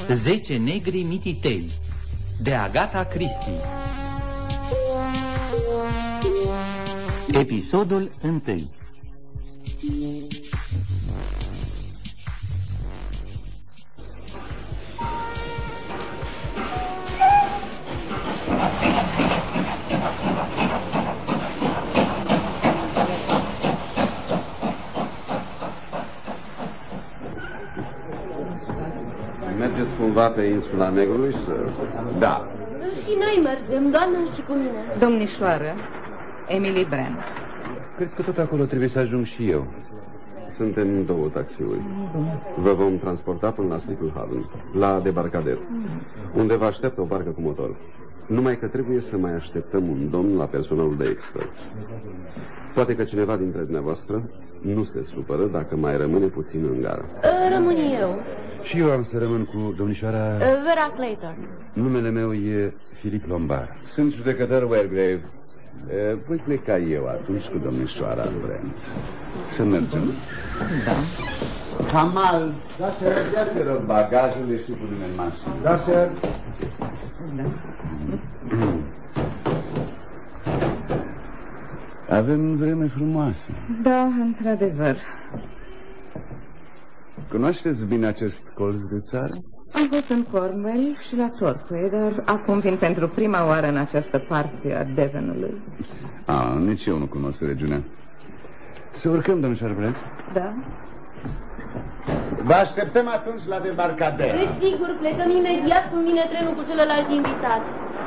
10 negri mititei de Agatha Christie. Episodul 1. Mergeți cumva pe insula Negrului, sir? Da. Și noi mergem, doamna și cu mine. Domnișoară, Emily Brand. Cred că tot acolo trebuie să ajung și eu. Suntem două taxiuri. Vă vom transporta până la Stickel Haven, la debarcader, unde vă așteaptă o barcă cu motor. Numai că trebuie să mai așteptăm un domn la personalul de extra. Poate că cineva dintre dumneavoastră nu se supără dacă mai rămâne puțin în gară. Rămân eu. Și eu am să rămân cu domnișoara... Vera Clayton. Numele meu e Philip Lombard. Sunt judecător Wargrave. Voi pleca eu atunci cu domnișoara Brent. Să mergem? Da. Kamal, da, sir, ia te rog bagajele și pune în mașină. Da, sir. Da. Avem vreme frumoasă. Da, într-adevăr. Cunoașteți bine acest colț de țară? Am fost în Cornwall și la Torquay, dar acum vin pentru prima oară în această parte a Devonului. Nici eu nu cunosc regiunea. Să urcăm, domnișoară Brent? Da. Vă așteptăm atunci la debarcader. Desigur, plecăm imediat când vine trenul cu celălalt invitat.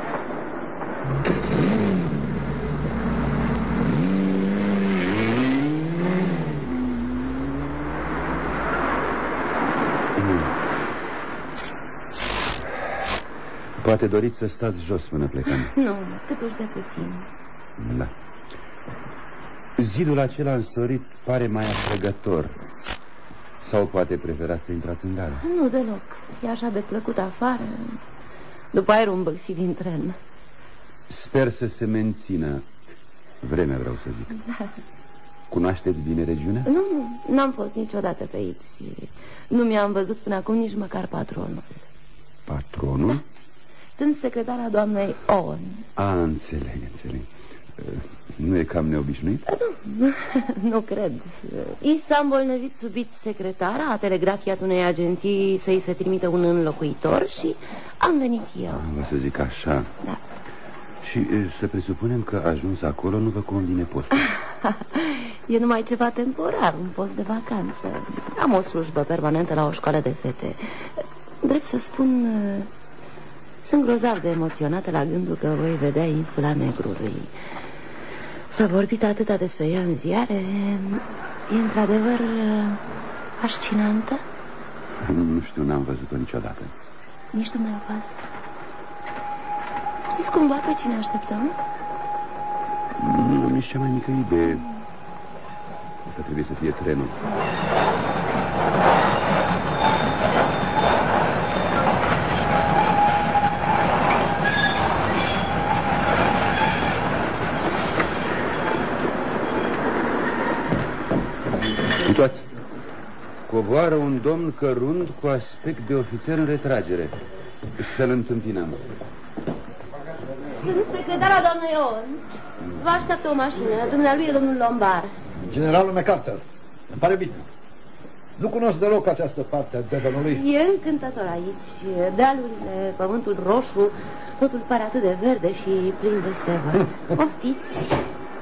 Poate doriți să stați jos până plecăm. Nu, câtuși de puțin. Da. Zidul acela însorit pare mai atrăgător. Sau poate preferați să intrați în gară? Nu deloc. E așa de plăcut afară. După aerul îmbăxit din tren. Sper să se mențină vremea, vreau să zic. Da. Cunoașteți bine regiunea? Nu, n-am fost niciodată pe aici. Nu mi-am văzut până acum nici măcar patronul. Patronul? Sunt secretara doamnei Owen. Înțeleg. Nu e cam neobișnuit? Nu cred. I s-a îmbolnăvit subit secretara, a telegrafiat unei agenții să-i se trimită un înlocuitor și am venit eu. Vă să zic așa. Da. Și să presupunem că ajuns acolo nu vă convine postul. E numai ceva temporar, un post de vacanță. Am o slujbă permanentă la o școală de fete. Drept să spun, sunt grozav de emoționată la gândul că voi vedea insula Negrului. S-a vorbit atâta despre ea în ziare. E într-adevăr fascinantă? Nu știu, n-am văzut-o niciodată. Nici dumneavoastră. Știți cumva pe cine așteptăm? Nu am nici cea mai mică idee. Asta trebuie să fie trenul. Uitați, coboară un domn cărunt cu aspect de ofițer în retragere. Să-l întâmpinăm. Sunt secretara doamnei Owen. Vă așteaptă o mașină. Dumnealui e domnul Lombard. Generalul MacArthur. Îmi pare bine. Nu cunosc deloc această parte a Devonului. E încântător aici. Dealurile, pământul roșu, totul pare atât de verde și plin de sevă. Poftiți.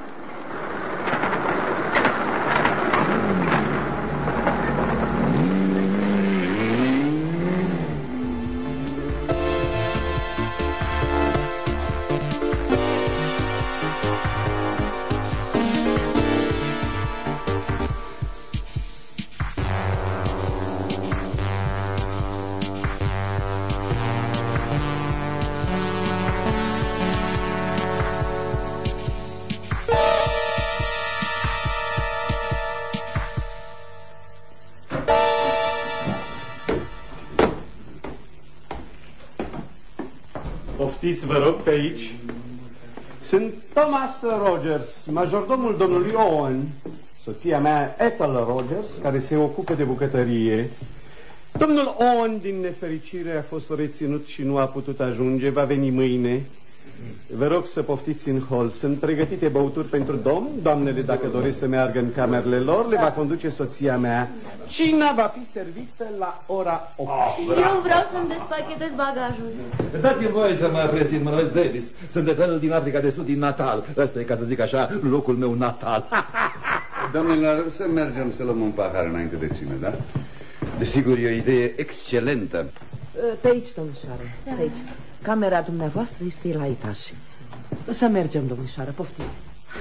Poftiți, vă rog, pe aici. Sunt Thomas Rogers, majordomul domnului Owen, soția mea Ethel Rogers, care se ocupă de bucătărie. Domnul Owen, din nefericire, a fost reținut și nu a putut ajunge. Va veni mâine. Vă rog să poftiți în hol. Sunt pregătite băuturi pentru domn. Doamnele, dacă doresc să meargă în camerele lor, le va conduce soția mea. Cina va fi servită la ora 8. Eu vreau să-mi despachetez bagajul. Dați-mi voie să mă prezint, mă numesc Davis. Sunt de felul din Africa de Sud, din Natal. Ăsta e, ca să zic așa, locul meu natal. Domnilor, să mergem să luăm un pahar înainte de cină, da? Desigur, e o idee excelentă. Pe aici, domnișoară, pe aici. Camera dumneavoastră este la etaj. Să mergem, domnișoară, poftiți.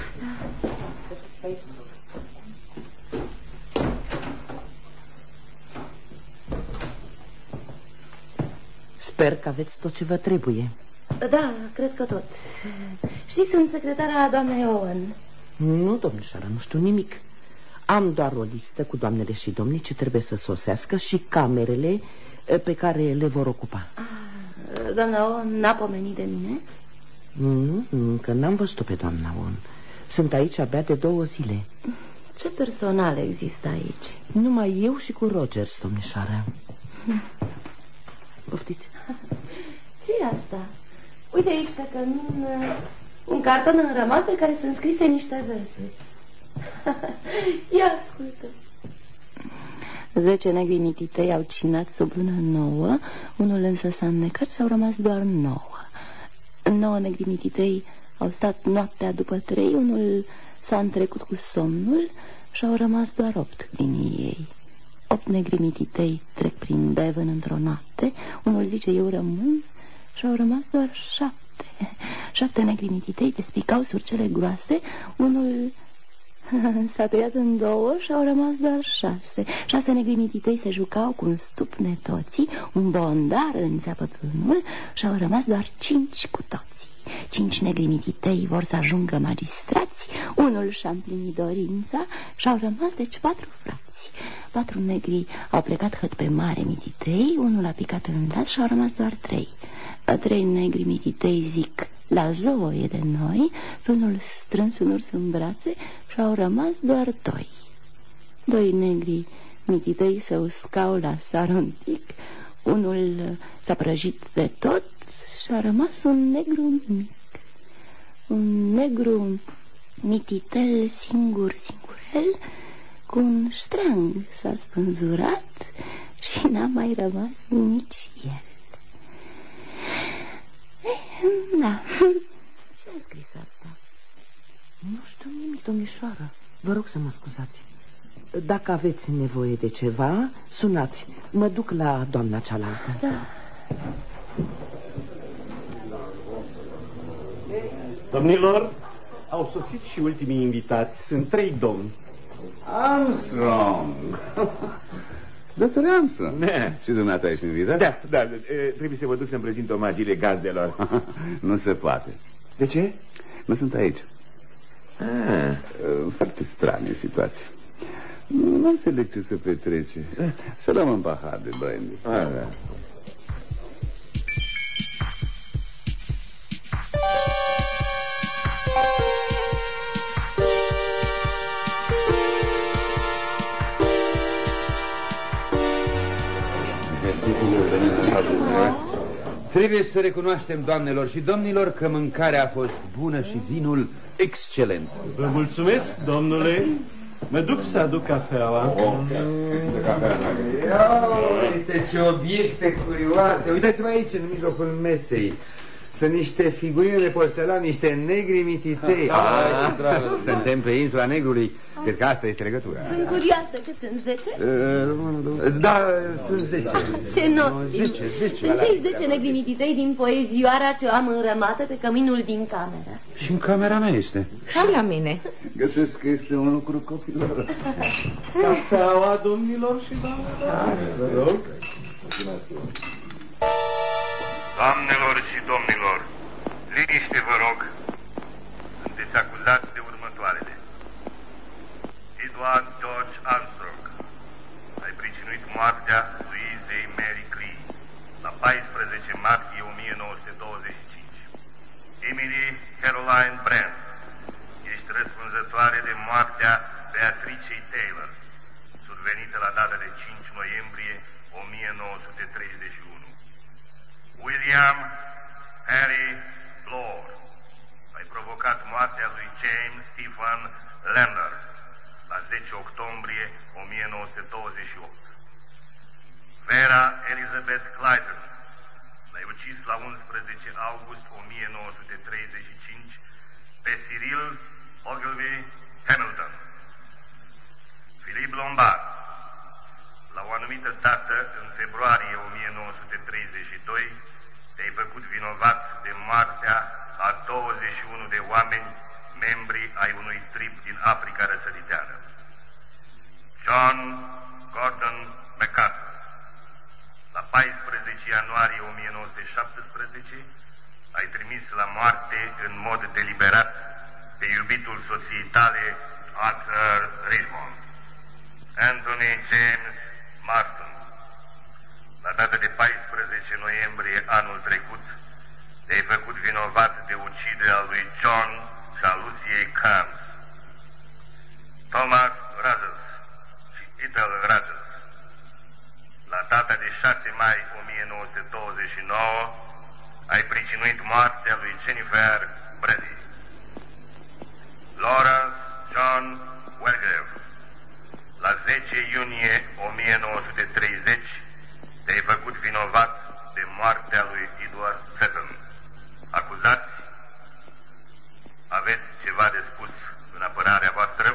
Sper că aveți tot ce vă trebuie. Da, cred că tot. Știți, sunt secretara doamnei Owen. Nu, domnișoară, nu știu nimic. Am doar o listă cu doamnele și domnii ce trebuie să sosească și camerele pe care le vor ocupa. Doamna Owen n-a pomenit de mine? Nu, încă n-am văzut-o pe doamna Owen. Sunt aici abia de 2 zile. Ce personal există aici? Numai eu și cu Rogers, domnișoară. Poftiți. Ce-i asta? Uite aici, că un carton înrămat pe care sunt scrise niște versuri. Ia ascultă. 10 negri mititei au cinat sub lună nouă, unul însă s-a înnecat și au rămas doar 9. 9 negri mititei au stat noaptea după 3, unul s-a întrecut cu somnul și au rămas doar 8 din ei. 8 negri mititei trec prin Devon într-o noapte, unul zice eu rămân și au rămas doar 7. 7 negri mititei despicau surcele groase, unul s-a tăiat în 2 și au rămas doar 6. 6 negri mititei se jucau cu un stup netoții, un bondar înțea pătrunul și au rămas doar 5 cu toții. 5 negri mititei vor să ajungă magistrați, unul și-a împlinit dorința și au rămas deci 4 frați. 4 negri au plecat hăt pe mare mititei, unul a picat în las și au rămas doar 3. 3 negri mititei zic la zoo e de noi, și unul strâns un urs în brațe și au rămas doar 2. 2 negri mititei se uscau la soare un pic, unul s-a prăjit de tot și a rămas un negru mic. Un negru mititel singurel, cu un ștrang s-a spânzurat și n-a mai rămas nici el. Da. Ce a scris asta? Nu știu nimic, domnișoară. Vă rog să mă scuzați. Dacă aveți nevoie de ceva, sunați. Mă duc la doamna cealaltă. Da. Domnilor, au sosit și ultimii invitați. Sunt 3 domni. Armstrong! Dr. Armstrong. Și dumneata ești invitat? Da, trebuie să vă duc să-mi prezint omagiile gazdelor. Nu se poate. De ce? Nu sunt aici. Foarte stranie situație. Nu înțeleg ce se petrece. Să luăm un pahar de brandy. Da. Trebuie să recunoaștem, doamnelor și domnilor, că mâncarea a fost bună și vinul excelent. Vă mulțumesc, domnule. Mă duc să aduc cafeaua. Uite ce obiecte curioase. Uitați-vă aici, în mijlocul mesei. Sunt niște figurine de porțelan, niște negri mititei. Suntem pe insula Negrului. Cred că asta este legătura. Sunt curioasă, că sunt 10? Da, sunt 10. Ce nostim. Sunt cei 10 negri mititei din poezioara ce am înrămată pe căminul din cameră. Și în camera mea este. Și la mine. Găsesc că este un lucru copilor. Cafeaua, domnilor și doamnelor. Vă rog. Doamnelor și domnilor, liniște vă rog. Sunteți acuzați de următoarele. Edward George Armstrong, ai pricinuit moartea Luizei Mary Cree la 14 martie 1925. Emily Caroline Brent, ești răspunzătoare de moartea Beatricei Taylor, survenită la data de 5 noiembrie 1931. William Harry Bloor, ai provocat moartea lui James Stephen Lander la 10 octombrie 1928. Vera Elizabeth Clayton, l-ai ucis la 11 august 1935 pe Cyril Ogilvy Hamilton. Philip Lombard, la o anumită dată, în februarie 1932, te-ai făcut vinovat de moartea a 21 de oameni, membri ai unui trib din Africa răsăriteană. John Gordon MacArthur, la 14 ianuarie 1917, ai trimis la moarte în mod deliberat pe iubitul soției tale, Arthur Richmond. Anthony James Marston, la data de 14 noiembrie anul trecut, te-ai făcut vinovat de uciderea lui John și a Luciei Carnes. Thomas Rogers și Ethel Rogers, la data de 6 mai 1929, ai pricinuit moartea lui Jennifer Brady. Lawrence John Wargrave, la 10 iunie 1930, te-ai făcut vinovat de moartea lui Edward Seton. Acuzați? Aveți ceva de spus în apărarea voastră?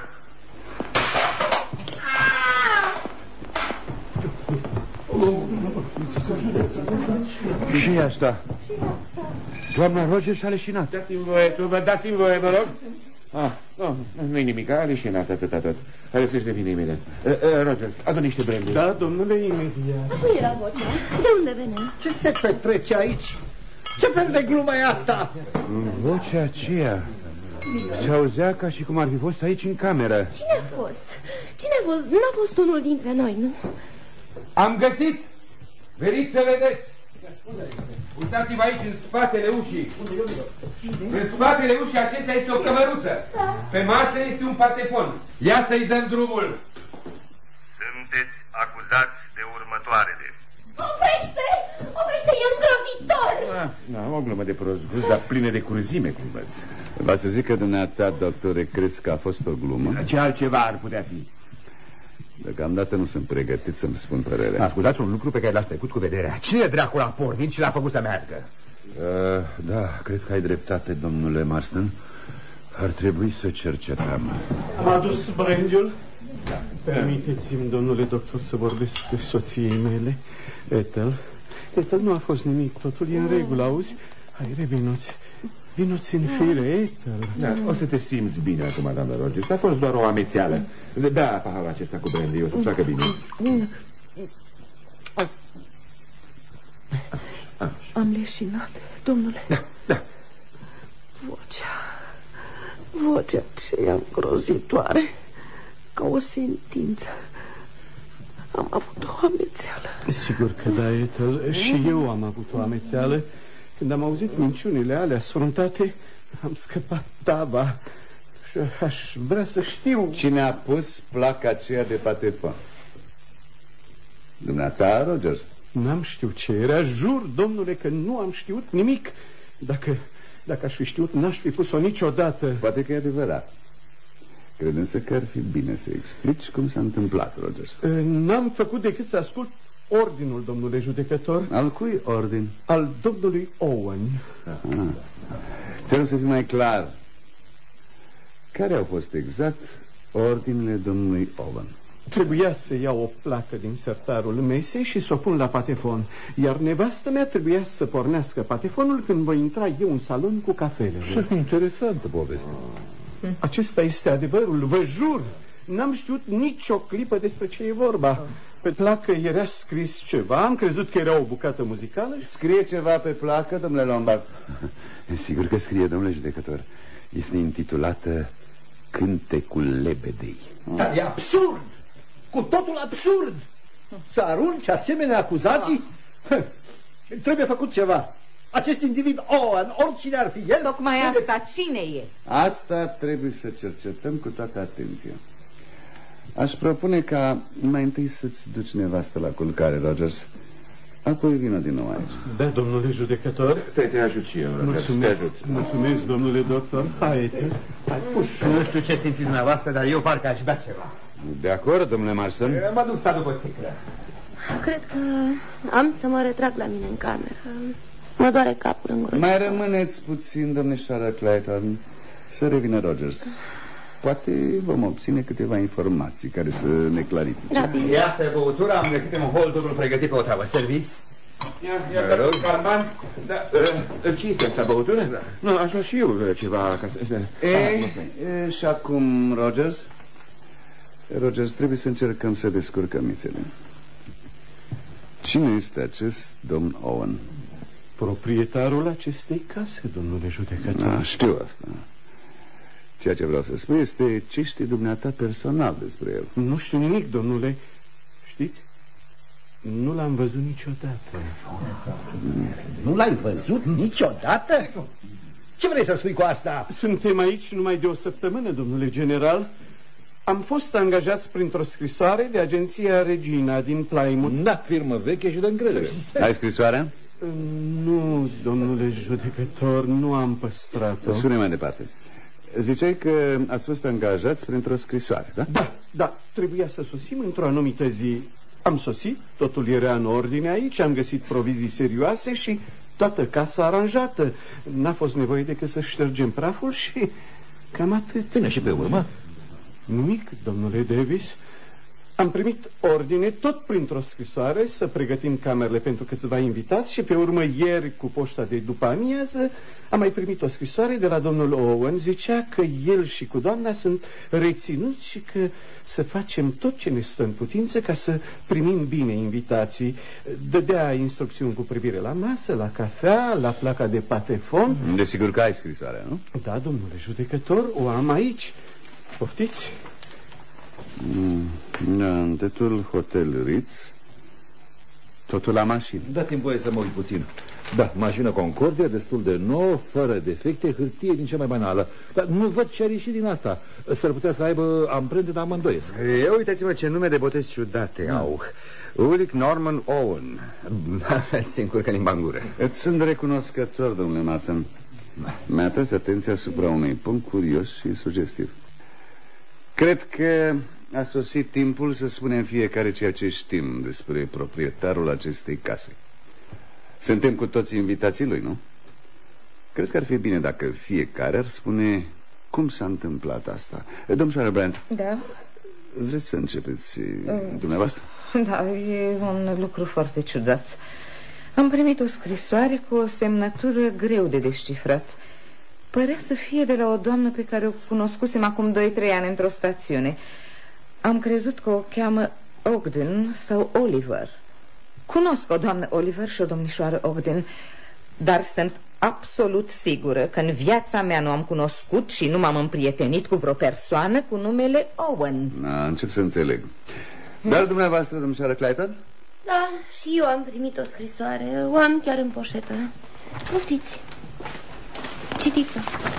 Și asta? Doamna Rogers a leșinat. Dați-mi voie, vă rog. Nu-i nimic, a leșinat atât. Hai să-și revine imediat. Rogers, adu niște brandy. Da, domnule, imediat. Cui era vocea? De unde venem? Ce se petrece aici? Ce fel de glumă e asta? Vocea aceea se auzea ca și cum ar fi fost aici în cameră. Cine a fost? Cine a fost? N-a fost unul dintre noi, nu? Am găsit! Veniți să vedeți! Uitați-vă aici, în spatele ușii. În spatele ușii acestea este o cămăruță. Pe masă este un patefon. Ia să-i dăm drumul. Sunteți acuzați de următoarele. Oprește! Oprește, e îngrozitor! O glumă de prost gust, dar plină de cruzime, cum văd. Va să zic că dumneata, doctore, crezi că a fost o glumă? Ce altceva ar putea fi? Deocamdată nu sunt pregătit să-mi spun părerea. Ascultați un lucru pe care l-ați trecut cu vederea. Cine dracul a pornit și l-a făcut să meargă? Da, cred că ai dreptate, domnule Marston. Ar trebui să cercetăm. Am adus brandiul? Da. Permiteți-mi, domnule doctor, să vorbesc cu soției mele, Ethel. Ethel, nu a fost nimic, totul e în regulă, auzi? Hai, revinuți. Vinuți în fire, Ethel. Da, o să te simți bine acum, doamna Rogers. A fost doar o amețeală. Da, paharul acesta cu brandy, o să-ți facă bine. Am leșinat, domnule. Da. Vocea aceea îngrozitoare, ca o sentință. Am avut o amețeală. Sigur că da, Ethel. Și eu am avut o amețeală. Când am auzit minciunile alea sfruntate, am scăpat taba. Și aș vrea să știu... Cine a pus placa aceea de patefon? Dumneata, Rogers? N-am știut ce era. Jur, domnule, că nu am știut nimic. Dacă aș fi știut, n-aș fi pus-o niciodată. Poate că e adevărat. Cred însă că ar fi bine să explici cum s-a întâmplat, Rogers. N-am făcut decât să ascult ordinul, domnule judecător. Al cui ordin? Al domnului Owen. Trebuie să fiu mai clar. Care au fost exact ordinele domnului Owen? Trebuia să iau o placă din sertarul mesei și să o pun la patefon, iar nevastă mea trebuia să pornească patefonul când voi intra eu în salon cu cafelele. Interesantă poveste. Acesta este adevărul, vă jur. N-am știut nicio clipă despre ce e vorba. Pe placă era scris ceva, am crezut că era o bucată muzicală. Scrie ceva pe placă, domnule Lombard? Sigur că scrie, domnule judecător. Este intitulată Cântecul Lebedei. Dar e absurd! Cu totul absurd! Să arunci asemenea acuzații? Trebuie făcut ceva. Acest individ Owen, oricine ar fi el... Tocmai asta, cine e? Asta trebuie să cercetăm cu toată atenția. Aș propune ca mai întâi să-ți duci nevastă la culcare, Rogers. Apoi vină din nou aici. Da, domnule judecător. Să te ajut și eu, Rogers. Mulțumesc, domnule doctor. Hai, puși. Nu știu ce simțiți dumneavoastră, dar eu parcă aș bea ceva. De acord, domnule Marston? Mă duc să aduc o sticlă. Cred că am să mă retrag la mine în cameră. Mă doare capul îngrozitor. Mai rămâneți puțin, domnișoară Clayton. Să revină Rogers. Poate vom obține câteva informații care să ne clarifice. Da, bine. Iată băutura, am găsit în hol totul pregătit pe o tavă. Servis? Ia calmant. Ce este asta, băutură? Da. Nu, aș lua și eu ceva ca să... Și acum, Rogers? Rogers, trebuie să încercăm să descurcăm mițele. Cine este acest domn Owen? Proprietarul acestei case, domnule judecător. Știu asta. Ceea ce vreau să spun este ce știi dumneata personal despre el. Nu știu nimic, domnule. Știți? Nu l-am văzut niciodată. Nu l-ai văzut niciodată? Ce vrei să spui cu asta? Suntem aici numai de o săptămână, domnule general. Am fost angajați printr-o scrisoare de agenția Regina din Plymouth. Da, firmă veche și de încredere. Ai scrisoarea? Nu, domnule judecător, nu am păstrat-o. Spune mai departe. Ziceai că ați fost angajați printr-o scrisoare, da? Da, trebuia să sosim într-o anumită zi. Am sosit, totul era în ordine aici, am găsit provizii serioase și toată casa aranjată. N-a fost nevoie decât să ștergem praful și cam atât. Până și pe urmă? Nimic, domnule Davis. Am primit ordine, tot printr-o scrisoare, să pregătim camerele pentru câțiva invitați și pe urmă ieri, cu poșta de după amiază, am mai primit o scrisoare de la domnul Owen. Zicea că el și cu doamna sunt reținuți și că să facem tot ce ne stă în putință ca să primim bine invitații. Dădea instrucțiuni cu privire la masă, la cafea, la placa de patefon. Desigur că ai scrisoarea, nu? Da, domnule judecător, o am aici. Poftiți? Da, în tetul Hotel Ritz. Totul la mașină. Dați-mi voie să mă uit puțin. Da, mașină Concordia, destul de nouă, fără defecte, hârtie din cea mai banală. Dar nu văd ce are ieși din asta. S-ar putea să aibă amprente, dar mă îndoiesc. Eu uitați-mă ce nume de botez ciudate au. Ulrich Norman Owen. Se încurcă limba în gură. Îți sunt recunoscător, domnule Mason. Mi-a atras atenția asupra unui punct curios și sugestiv. Cred că a sosit timpul să spunem fiecare ceea ce știm despre proprietarul acestei case. Suntem cu toți invitații lui, nu? Cred că ar fi bine dacă fiecare ar spune cum s-a întâmplat asta. Domnișoară Brandt. Da? Vreți să începeți dumneavoastră? Da, e un lucru foarte ciudat. Am primit o scrisoare cu o semnătură greu de descifrat. Părea să fie de la o doamnă pe care o cunoscusem acum 2-3 ani într-o stațiune. Am crezut că o cheamă Ogden sau Oliver. Cunosc o doamnă Oliver și o domnișoară Ogden, dar sunt absolut sigură că în viața mea nu am cunoscut și nu m-am împrietenit cu vreo persoană cu numele Owen. Încep să înțeleg. Dar dumneavoastră, domnișoară Clayton? Da, și eu am primit o scrisoare. O am chiar în poșetă. Poftiți. Citiți-o.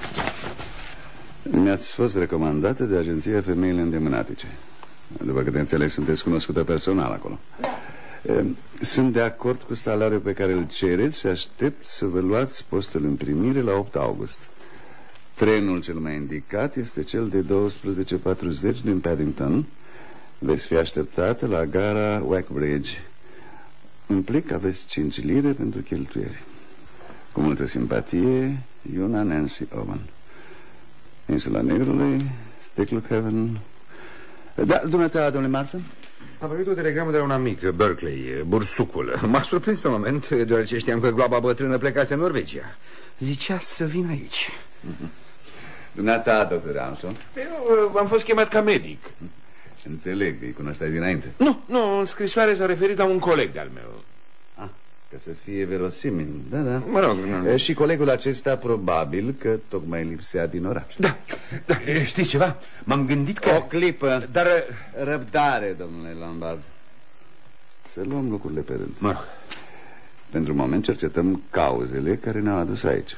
Mi-ați fost recomandată de agenția Femeile Îndemânatice. După câte înțeleg, sunteți cunoscută personal acolo. Da. Sunt de acord cu salariul pe care îl cereți și aștept să vă luați postul în primire la 8 august. Trenul cel mai indicat este cel de 12:40 din Paddington. Veți fi așteptată la gara Wackbridge. În plic aveți 5 lire pentru cheltuieri. Cu multă simpatie, Iuna Nancy Owen. Insula Negrului, Sticklehaven. Da, dumneata, domnule Marston? Am primit o telegramă de la un amic, Berkeley, bursucul. M-a surprins pe moment, deoarece știam că gloaba bătrână plecase în Norvegia. Zicea să vin aici. Dumneata, doctor Armstrong? Eu am fost chemat ca medic. Înțeleg, îi cunoșteai dinainte. Nu, în scrisoare s-a referit la un coleg de-al meu. Ca să fie verosimil, da. Mă rog, și colegul acesta probabil că tocmai lipsea din oraș. Da. Știți ceva? M-am gândit că... O clipă, dar răbdare, domnule Lombard. Să luăm lucrurile pe rând. Mă rog. Pentru moment cercetăm cauzele care ne-au adus aici.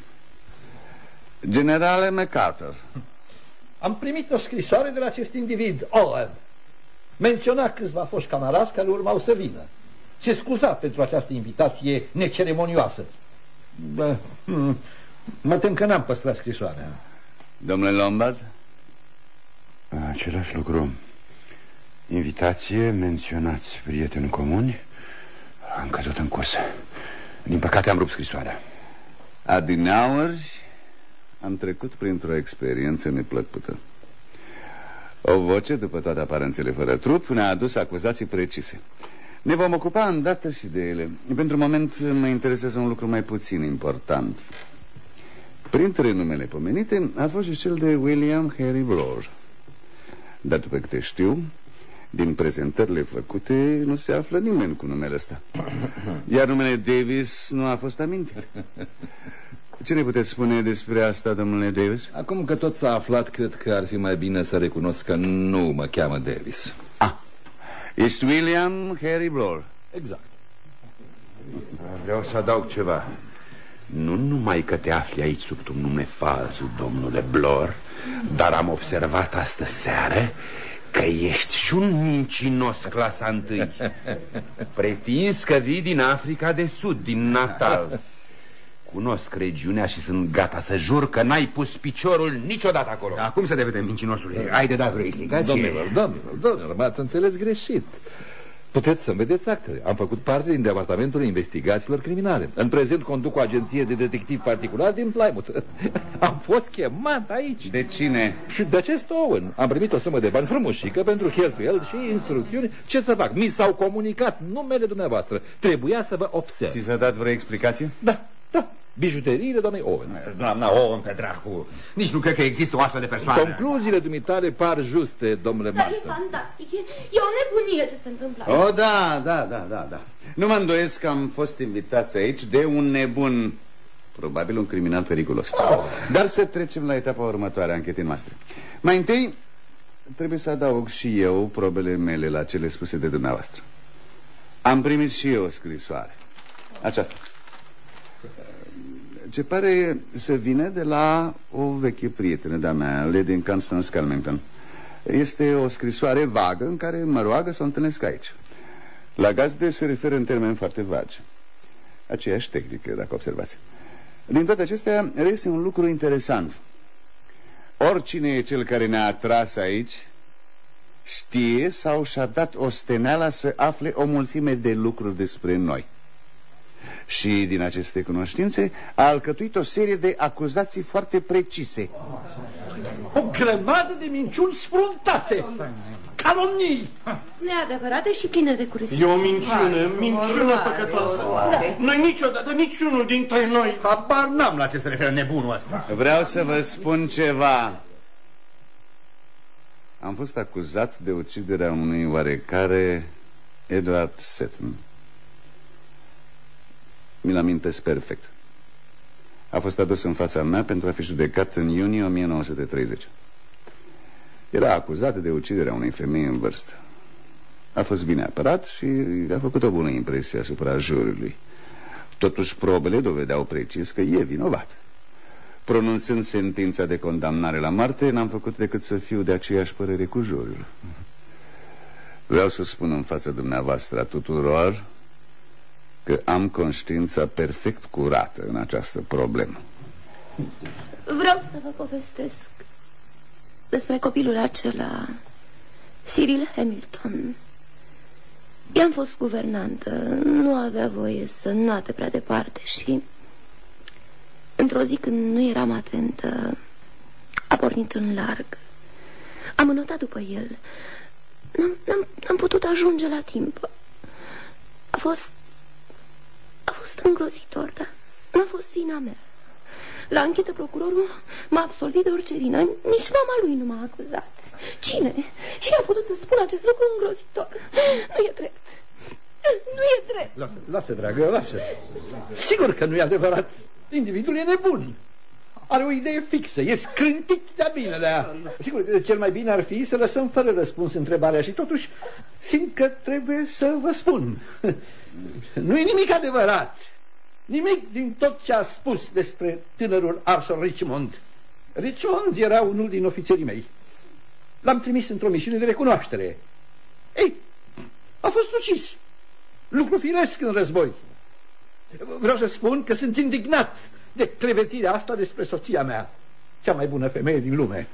Generale MacArthur. Am primit o scrisoare de la acest individ, Owen. Menționa câțiva foști camarazi care urmau să vină. Se scuza pentru această invitație neceremonioasă. Mă tem că n-am păstrat scrisoarea. Domnule Lombard? Același lucru. Invitație, menționați prieteni comuni. Am căzut în curs. Din păcate am rupt scrisoarea. Adineauri am trecut printr-o experiență neplăcută. O voce, după toate aparențele fără trup, ne-a adus acuzații precise. Ne vom ocupa îndată și de ele. Pentru moment mă interesează un lucru mai puțin important. Printre numele pomenite a fost și cel de William Henry Bloor. Dar după câte știu, din prezentările făcute nu se află nimeni cu numele ăsta. Iar numele Davis nu a fost amintit. Ce ne puteți spune despre asta, domnule Davis? Acum că tot s-a aflat, cred că ar fi mai bine să recunosc că nu mă cheamă Davis. Ești William Henry Bloor. Exact. Vreau să adaug ceva. Nu numai că te afli aici sub un nume fals, domnule Bloor, dar am observat astă seară că ești și un mincinos clasa 1. Pretinzi că vii din Africa de Sud, din Natal. Cunosc regiunea și sunt gata să jur că n-ai pus piciorul niciodată acolo. Acum să te vedem, mincinosule. Ai de dat vreo explicație? Domnilor, m-ați înțeles greșit. Puteți să-mi vedeți actele. Am făcut parte din Departamentul Investigațiilor Criminale. În prezent conduc o agenție de detectiv particular din Plymouth. Am fost chemat aici. De cine? Și de acest Owen. Am primit o sumă de bani frumușică pentru cheltuieli și instrucțiuni. Ce să fac? Mi s-au comunicat numele dumneavoastră. Trebuia să vă observ. Ți s-a dat vreo explicație? Da. Bijuteriile doamnei Owen. Doamna Owen, pe dracu. Nici nu cred că există o astfel de persoană. Concluziile dumitale par juste, domnule Marston. Dar e fantastic. E o nebunie ce se întâmplă aici. Da. Nu mă îndoiesc că am fost invitați aici de un nebun, probabil un criminal periculos. Dar să trecem la etapa următoare a anchetei noastre. Mai întâi trebuie să adaug și eu probele mele la cele spuse de dumneavoastră. Am primit și eu o scrisoare. Aceasta, ce pare să vină de la o veche prietenă de-a mea, Lady Constance Calmington. Este o scrisoare vagă în care mă roagă să o întâlnesc aici. La gazde se referă în termeni foarte vagi. Aceeași tehnică, dacă observați. Din toate acestea, reiese un lucru interesant. Oricine e cel care ne-a atras aici știe sau și-a dat osteneala să afle o mulțime de lucruri despre noi. Și din aceste cunoștințe a alcătuit o serie de acuzații foarte precise. O grămadă de minciuni sfruntate, calomnii, Neadevărate și pline de curăție. E o minciună păcătoasă. Noi niciodată, niciunul dintre noi. Habar n-am la ce se referă nebunul ăsta. Vreau să vă spun ceva. Am fost acuzat de uciderea unui oarecare Edward Seton. Mi-l amintesc perfect. A fost adus în fața mea pentru a fi judecat în iunie 1930. Era acuzat de uciderea unei femei în vârstă. A fost bine apărat și a făcut o bună impresie asupra jurului. Totuși probele dovedeau precis că e vinovat. Pronunțând sentința de condamnare la moarte, n-am făcut decât să fiu de aceeași părere cu jurul. Vreau să spun în fața dumneavoastră a tuturor că am conștiința perfect curată în această problemă. Vreau să vă povestesc despre copilul acela, Cyril Hamilton. I-am fost guvernantă, nu avea voie să înoate prea departe și într-o zi când nu eram atentă, a pornit în larg. Am înotat după el. N-am putut ajunge la timp. A fost îngrozitor, dar n-a fost vina mea. La anchetă procurorul m-a absolvit de orice vină. Nici mama lui nu m-a acuzat. Cine? Și a putut să spună acest lucru îngrozitor. Nu e drept. Nu e drept. Lasă, dragă, lasă. Sigur că nu e adevărat. Individul e nebun. Are o idee fixă, e scrântit de-a bine de aia. Sigur că cel mai bine ar fi să lăsăm fără răspuns întrebarea și totuși simt că trebuie să vă spun. Nu e nimic adevărat. Nimic din tot ce a spus despre tânărul Arthur Richmond. Richmond era unul din ofițerii mei. L-am trimis într-o misiune de recunoaștere. Ei, a fost ucis. Lucru firesc în război. Vreau să spun că sunt indignat de clevetirea asta despre soția mea, cea mai bună femeie din lume.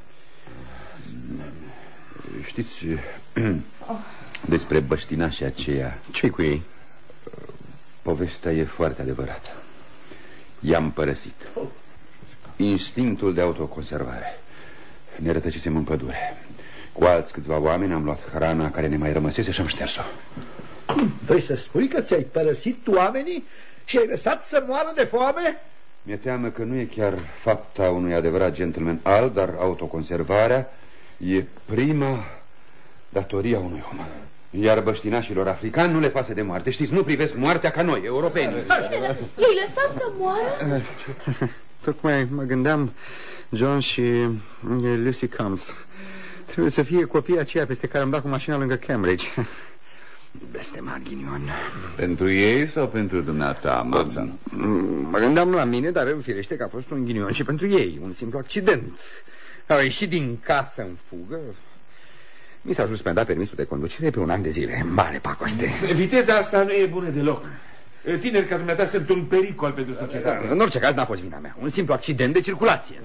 Știți, despre băștinașii aceia... Ce-i cu ei? Povestea e foarte adevărată. I-am părăsit. Instinctul de autoconservare. Ne rătăcisem în pădure. Cu alți câțiva oameni am luat hrana care ne mai rămăsese și am șters-o. Vrei să spui că ți-ai părăsit oamenii și ai lăsat să moară de foame? Mi-e teamă că nu e chiar fapta unui adevărat gentleman alb, dar autoconservarea e prima datoria unui om. Iar băștinașilor africani nu le pasă de moarte. Știți, nu privesc moartea ca noi, europenii. I-ai lăsat să moară? Tocmai mă gândeam, John și Lucy Combs. Trebuie să fie copiii aceia peste care am dat cu mașina lângă Cambridge. Blestemat ghinion. Pentru ei sau pentru dumneata, Matson? Mă gândeam la mine, dar firește că a fost un ghinion și pentru ei. Un simplu accident. Au ieșit din casă în fugă. Mi s-a suspendat permisul de conducere pe 1 an de zile. Mare pacoste. Viteza asta nu e bună deloc. Tineri ca dumneata sunt un pericol pentru societate. În orice caz n-a fost vina mea. Un simplu accident de circulație.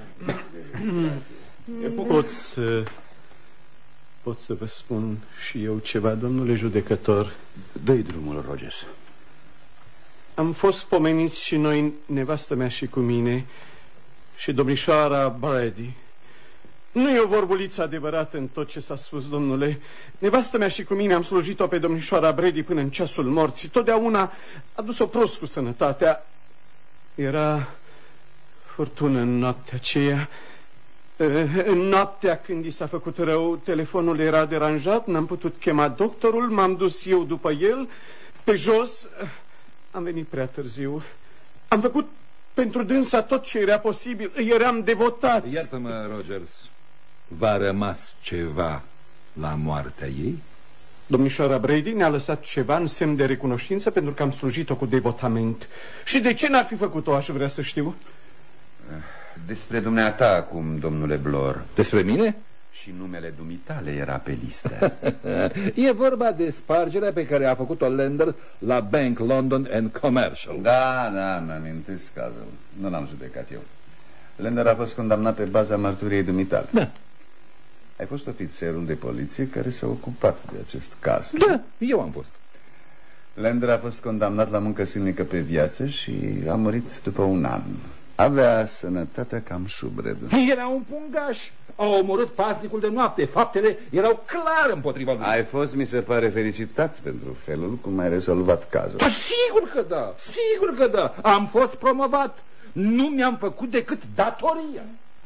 Pot să vă spun și eu ceva, domnule judecător? Dă-i drumul, Rogers. Am fost pomeniți și noi, nevastă mea și cu mine, și domnișoara Brady. Nu e o vorbuliță adevărată în tot ce s-a spus, domnule. Nevastă mea și cu mine am slujit-o pe domnișoara Brady până în ceasul morții. Totdeauna a dus-o prost cu sănătatea. Era furtună în noaptea aceea. În noaptea când i s-a făcut rău, telefonul era deranjat, n-am putut chema doctorul, m-am dus eu după el, pe jos. Am venit prea târziu. Am făcut pentru dânsa tot ce era posibil, îi eram devotați. Iartă-mă, Rogers, v-a rămas ceva la moartea ei? Domnișoara Brady ne-a lăsat ceva în semn de recunoștință pentru că am slujit-o cu devotament. Și de ce n-ar fi făcut-o, aș vrea să știu? Despre dumneata acum, domnule Blor. Despre mine? Și numele dumitale era pe listă. E vorba de spargerea pe care a făcut-o Lender la Bank London and Commercial. Da, mi-amintesc cazul. Nu l-am judecat eu. Lender a fost condamnat pe baza mărturiei dumitale. Da. Ai fost ofițerul de poliție care s-a ocupat de acest caz. Da, eu am fost. Lender a fost condamnat la muncă silnică pe viață și a murit după 1 an. Avea sănătatea cam șubredă. Era un pungaș. Au omorât pasnicul de noapte. Faptele erau clar împotriva lui. Ai fost, mi se pare, felicitat pentru felul cum ai rezolvat cazul. Da, sigur că da, sigur că da. Am fost promovat. Nu mi-am făcut decât datoria.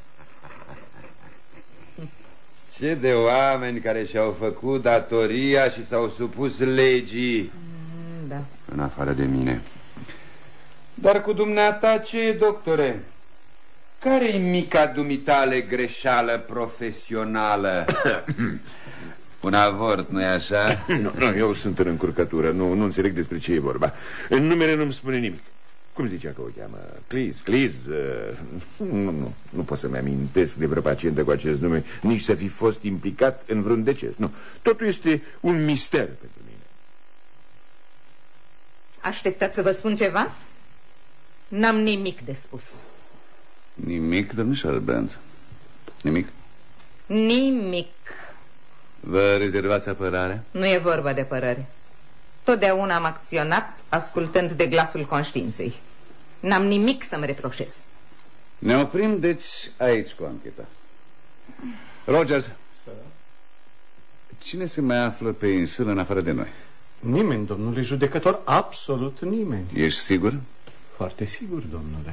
Ce de oameni care și-au făcut datoria și s-au supus legii. Da. În afară de mine. Dar cu dumneata ce, doctore? Care-i mica dumitale greșeală profesională? Un avort, nu-i așa? Nu, eu sunt în încurcătură. Nu înțeleg despre ce e vorba. În numele nu-mi spune nimic. Cum zicea că o cheamă? Cliz? Nu pot să-mi amintesc de vreo pacientă cu acest nume, nici să fi fost implicat în vreun deces. Nu, totul este un mister pentru mine. Așteptați să vă spun ceva? N-am nimic de spus. Nimic, domnișoară Brandt? Nimic? Nimic. Vă rezervați apărarea? Nu e vorba de părere. Totdeauna am acționat ascultând de glasul conștiinței. N-am nimic să-mi reproșez. Ne oprim, deci, aici cu ancheta. Rogers, cine se mai află pe insulă în afară de noi? Nimeni, domnule judecător, absolut nimeni. Ești sigur? Foarte sigur, domnule.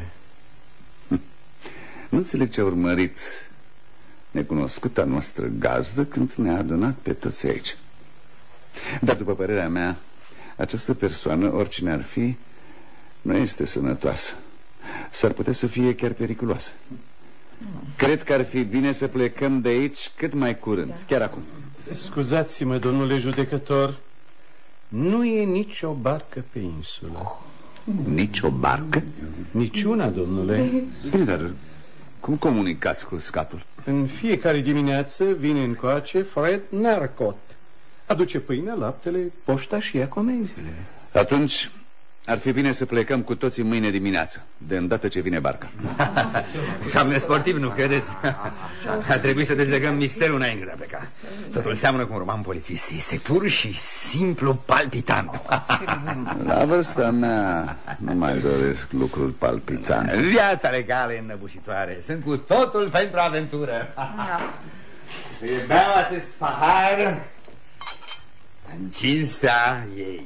Nu înțeleg ce a urmărit necunoscuta noastră gazdă când ne-a adunat pe toți aici. Dar după părerea mea, această persoană, oricine ar fi, nu este sănătoasă. S-ar putea să fie chiar periculoasă. Cred că ar fi bine să plecăm de aici cât mai curând, chiar acum. Scuzați-mă, domnule judecător, nu e nicio barcă pe insulă. Nici o barcă? Niciuna, domnule. Bine, dar cum comunicați cu scatul? În fiecare dimineață vine încoace Fred Narcot. Aduce pâinea, laptele, poșta și ia comenzile. Atunci ar fi bine să plecăm cu toții mâine dimineață, de îndată ce vine barca. Cam nesportiv, nu credeți? A trebuit să dezlegăm misterul înainte de a pleca. Totul seamănă cu un roman polițist. Este pur și simplu palpitant. La vârsta mea nu mai doresc lucruri palpitante. Viața legală e înnăbușitoare. Sunt cu totul pentru aventură. Beau acest pahar în cinstea ei.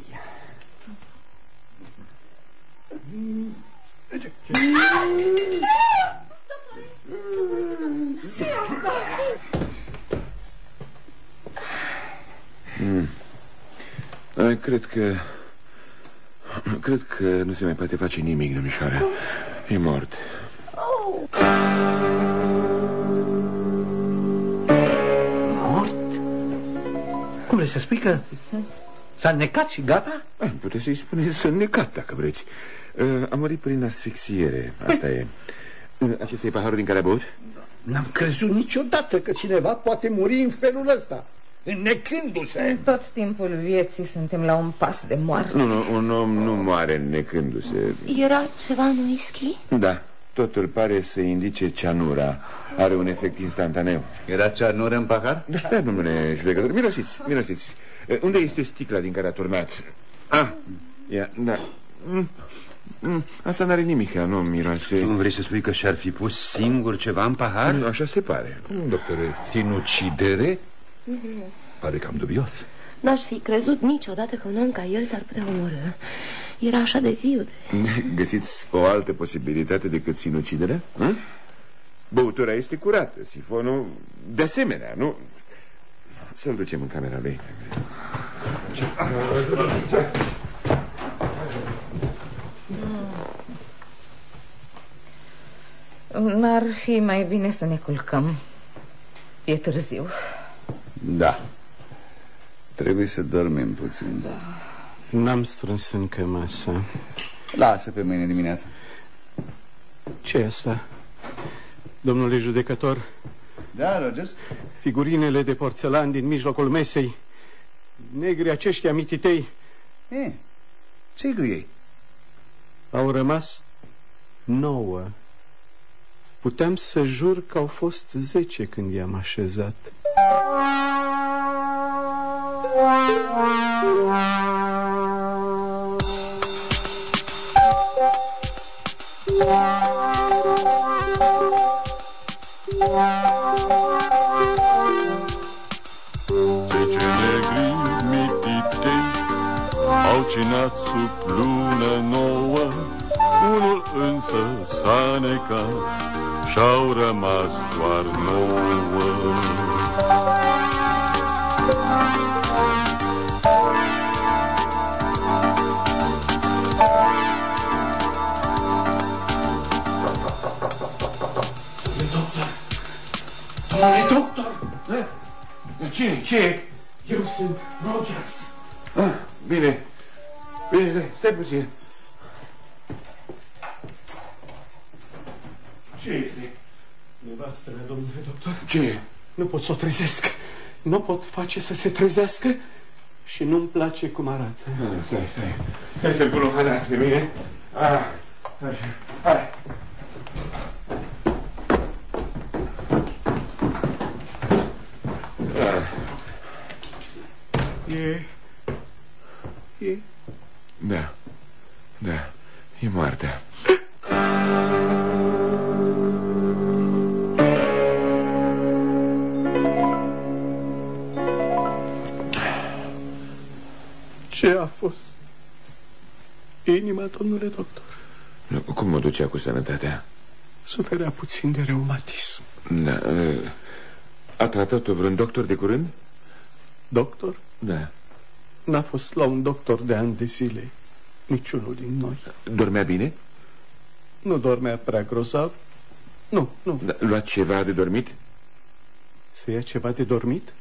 Cred că nu se mai poate face nimic, domnișoară. E mort. Mort? Cum vrei să spui că s-a înnecat și gata? Puteți să-i spuneți să înnecat, dacă vreți. A murit prin asfixiere. Asta e. Acesta e paharul din care a băut? N-am crezut niciodată că cineva poate muri în felul ăsta, înnecându-se. În tot timpul vieții suntem la un pas de moarte. Nu, un om nu moare înnecându-se. Era ceva în whisky? Da, totul pare să indice cianura. Are un efect instantaneu. Era cianură în pahar? Da, domnule judecător, mirosiți. Unde este sticla din care a turnat? Ia, da. Asta n-are nimic, nu miroase. Nu vrei să spui că și-ar fi pus singur ceva în pahar? Așa se pare. Doctore, sinucidere? Pare cam dubios. N-aș fi crezut niciodată că un om ca el s-ar putea omorâ. Era așa de viu. Găsiți o altă posibilitate decât sinuciderea? Băutura este curată, sifonul de asemenea, nu? Să-l ducem în camera lui. N-ar fi mai bine să ne culcăm. E târziu. Da. Trebuie să dormim puțin. N-am strâns încă masa. Lasă pe mâine dimineață. Ce e asta? Domnule judecător? Da, Rogers? Figurinele de porțelan din mijlocul mesei. Negri aceștia mititei. Ce-i cu ei? Au rămas 9. Puteam să jur că au fost 10 când i-am așezat. Zece negri mititei au cinat sub lună nouă, unul însă s-a necat și-au rămas doar 9. Domnule doctor! Ce? Eu sunt Rogers. Bine, stai puțin. Ce este? Nevastă mea, domnule doctor. Ce? Nu pot să o trezesc. Nu pot face să se trezească și nu-mi place cum arată. Stai. Stai să-l pun o halat pe mine. Așa. Hai. Da, e moartă. Ce a fost inima, domnule doctor? Cum o ducea cu sănătatea? Suferea puțin de reumatism. Da. A tratat-o vreun doctor de curând? Doctor? Da. N-a fost la un doctor de ani de zile. Niciunul din noi. Dormea bine? Nu dormea prea grozav. Nu. Da, lua ceva de dormit? Să ia ceva de dormit?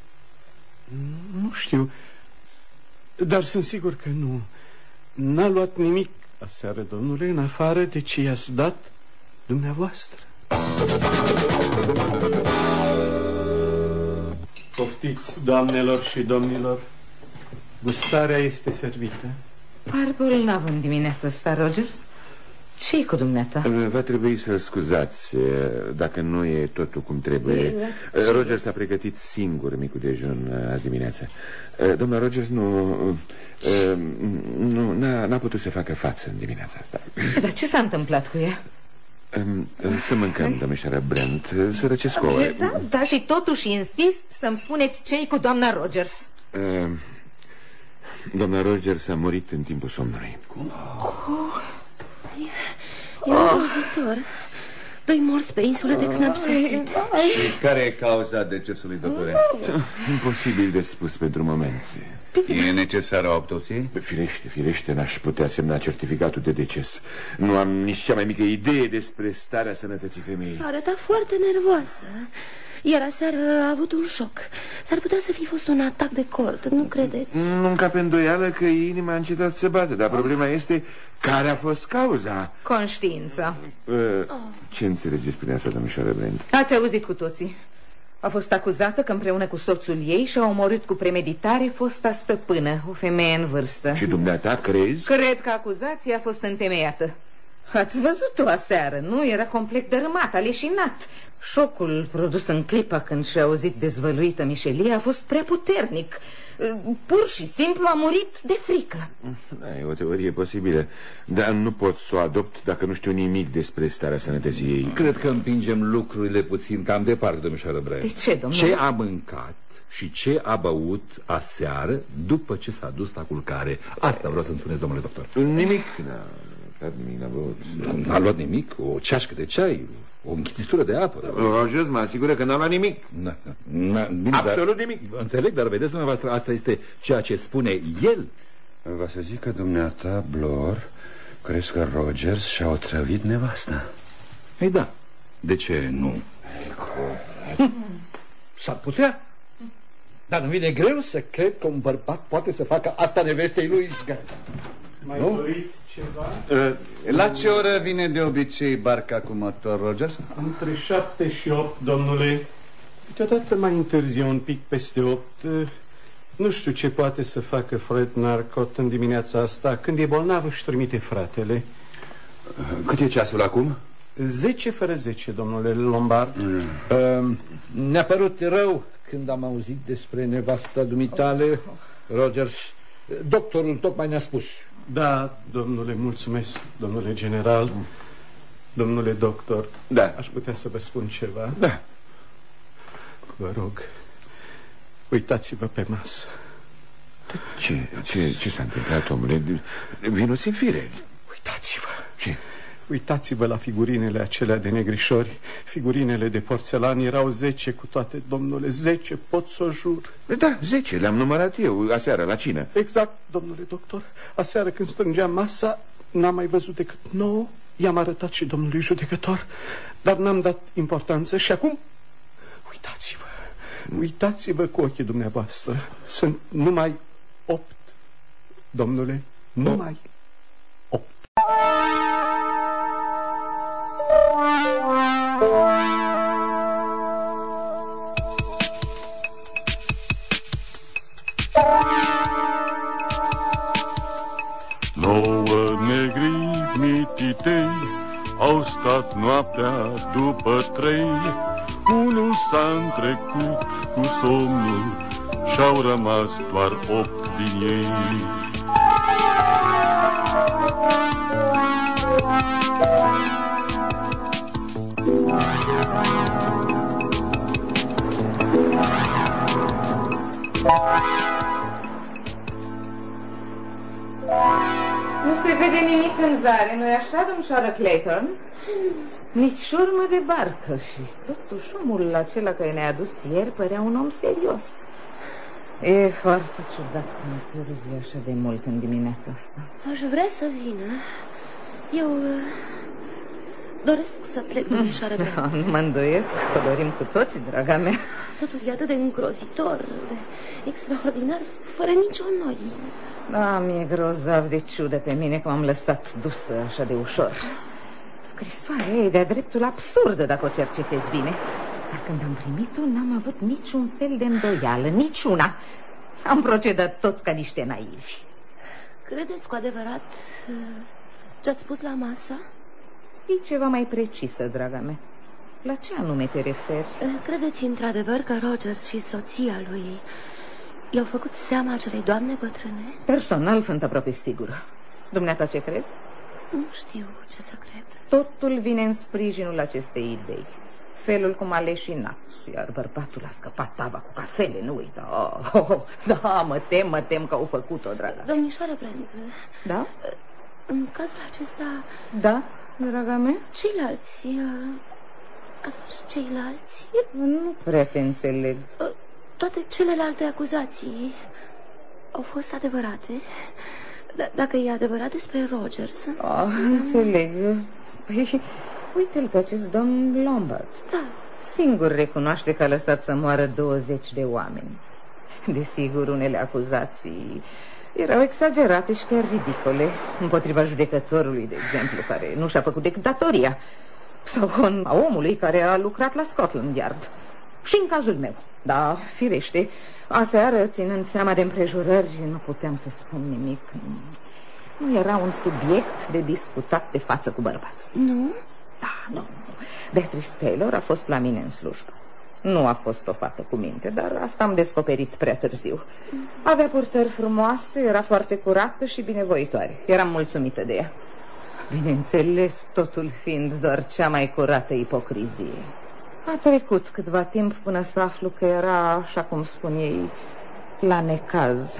Nu știu. Dar sunt sigur că nu. N-a luat nimic aseară, domnule, în afară de ce i-ați dat dumneavoastră. Poftiți, doamnelor și domnilor, gustarea este servită. Par bolnav în dimineața asta, Rogers. Ce-i cu dumneata? Va trebui să-l scuzați dacă nu e totul cum trebuie. Roger s-a pregătit singur micul dejun azi dimineață. Domnul Rogers n-a putut să facă față în dimineața asta. Dar ce s-a întâmplat cu ea? Să mâncăm, domnișoară Brent, să răcesc ouă. Da, și totuși insist să-mi spuneți ce-i cu doamna Rogers. Doamna Rogers a murit în timpul somnului. Cum? E îngrozitor. Doi morți pe insulă de când am sosit. Și care e cauza decesului, doctore? Imposibil de spus pentru moment. E necesară o autopsie? Firește, n-aș putea semna certificatul de deces. Nu am nici cea mai mică idee despre starea sănătății femeii. Arăta foarte nervoasă. Iar aseară a avut un șoc. S-ar putea să fi fost un atac de cord, nu credeți? Nu încap îndoială că inima a încetat să bată, dar problema este care a fost cauza. Conștiința. Ce înțelegeți prin asta, domnișoară Brent? Ați auzit cu toții. A fost acuzată că împreună cu soțul ei și-a omorât cu premeditare fosta stăpână, o femeie în vârstă. Și dumneata crezi? Cred că acuzația a fost întemeiată. Ați văzut-o aseară, nu? Era complet dărâmat, aleșinat. Șocul produs în clipa când și-a auzit dezvăluită mișelia a fost prea puternic. Pur și simplu a murit de frică. E o teorie posibilă, dar nu pot să o adopt dacă nu știu nimic despre starea sănătății ei. Cred că împingem lucrurile puțin cam departe, domnișoară Brent. De ce, domnule? Ce a mâncat și ce a băut aseară după ce s-a dus la culcare? Asta vreau să-mi spuneți, domnule doctor. Nimic, n-a băut. N-a luat nimic? O ceașcă de ceai? O închititură de apă? Rogers mă asigură că n-a luat nimic. Bine, absolut nimic. Înțeleg, dar vedeți dumneavoastră, asta este ceea ce spune el. Va să zic că dumneata, Blor, crezi că Rogers și-a otrăvit nevasta? Ei da, de ce nu? S-ar putea. Dar nu vine greu să cred că un bărbat poate să facă asta nevestei lui. Mai doriți ceva? La ce oră vine de obicei barca cu motor, Roger? Între 7 și 8, domnule. Câteodată mai întârzie un pic peste 8. Nu știu ce poate să facă Fred Narcot în dimineața asta. Când e bolnav își trimite fratele. Cât e ceasul acum? 10 fără 10, domnule Lombard. Ne-a părut rău când am auzit despre nevasta dumitale, Rogers. Doctorul tocmai ne-a spus. Da, domnule, mulțumesc, domnule general. Domnule doctor, da. Aș putea să vă spun ceva? Da. Vă rog, uitați-vă pe masă. Ce s-a întâmplat, omule? Vinoți în fire. Uitați-vă. Ce? Uitați-vă la figurinele acelea de negrișori. Figurinele de porțelan erau 10 cu toate, domnule, 10, pot să o jur. Da, 10, le-am numărat eu aseară la cină. Exact, domnule doctor. Aseară când strângeam masa, n-am mai văzut decât 9. I-am arătat și domnului judecător, dar n-am dat importanță și acum uitați-vă. Uitați-vă cu ochii dumneavoastră. Sunt numai 8, domnule, numai 8. Nouă negri mititei au stat noaptea după 3. Unul s-a întrecut cu somnul și-au rămas doar 8 din ei. Nu se vede nimic în zare, nu-i așa, domnișoară Clayton? Nici urmă de barcă și totuși omul acela care ne-a adus ieri părea un om serios. E foarte ciudat că mă târzi așa de mult în dimineața asta. Aș vrea să vină. Eu doresc să plec, domnișoară Brent. Da, nu mă îndoiesc, că dorim cu toții, draga mea. Totul e atât de îngrozitor, de extraordinar, fără nicio noi. Da, mi-e grozav de ciudă pe mine că m-am lăsat dusă așa de ușor. Scrisoarea e de-a dreptul absurdă dacă o cercetezi bine. Dar când am primit-o, n-am avut niciun fel de îndoială, niciuna. Am procedat toți ca niște naivi. Credeți cu adevărat ce-ați spus la masă? E ceva mai precisă, draga mea. La ce anume te referi? Credeți într-adevăr că Rogers și soția lui i-au făcut seama acelei doamne bătrâne? Personal sunt aproape sigură. Dumneata ce crezi? Nu știu ce să cred. Totul vine în sprijinul acestei idei. Felul cum a leșinat, iar bărbatul a scăpat tava cu cafele, nu uita. Da, mă tem că au făcut-o, draga. Domnișoară Brent. Da? În cazul acesta... Da, draga mea? Ceilalți... Atunci ceilalți... Nu prea te înțeleg. Toate celelalte acuzații au fost adevărate? Dacă e adevărat despre Rogers... Înțeleg. Păi, uite-l pe acest domn Lombard. Da. Singur recunoaște că a lăsat să moară 20 de oameni. Desigur, unele acuzații erau exagerate și chiar ridicole. Împotriva judecătorului, de exemplu, care nu și-a făcut decât datoria. Sau a omului care a lucrat la Scotland Yard. Și în cazul meu. Da, firește. Aseară, ținând seama de împrejurări, nu puteam să spun nimic. Nu era un subiect de discutat de față cu bărbați. Nu? Da, nu. Beatrice Taylor a fost la mine în slujbă. Nu a fost o fată cu minte, dar asta am descoperit prea târziu. Avea purtări frumoase, era foarte curată și binevoitoare. Eram mulțumită de ea. Bineînțeles, totul fiind doar cea mai curată ipocrizie. A trecut câtva timp până să aflu că era, așa cum spun ei, la necaz.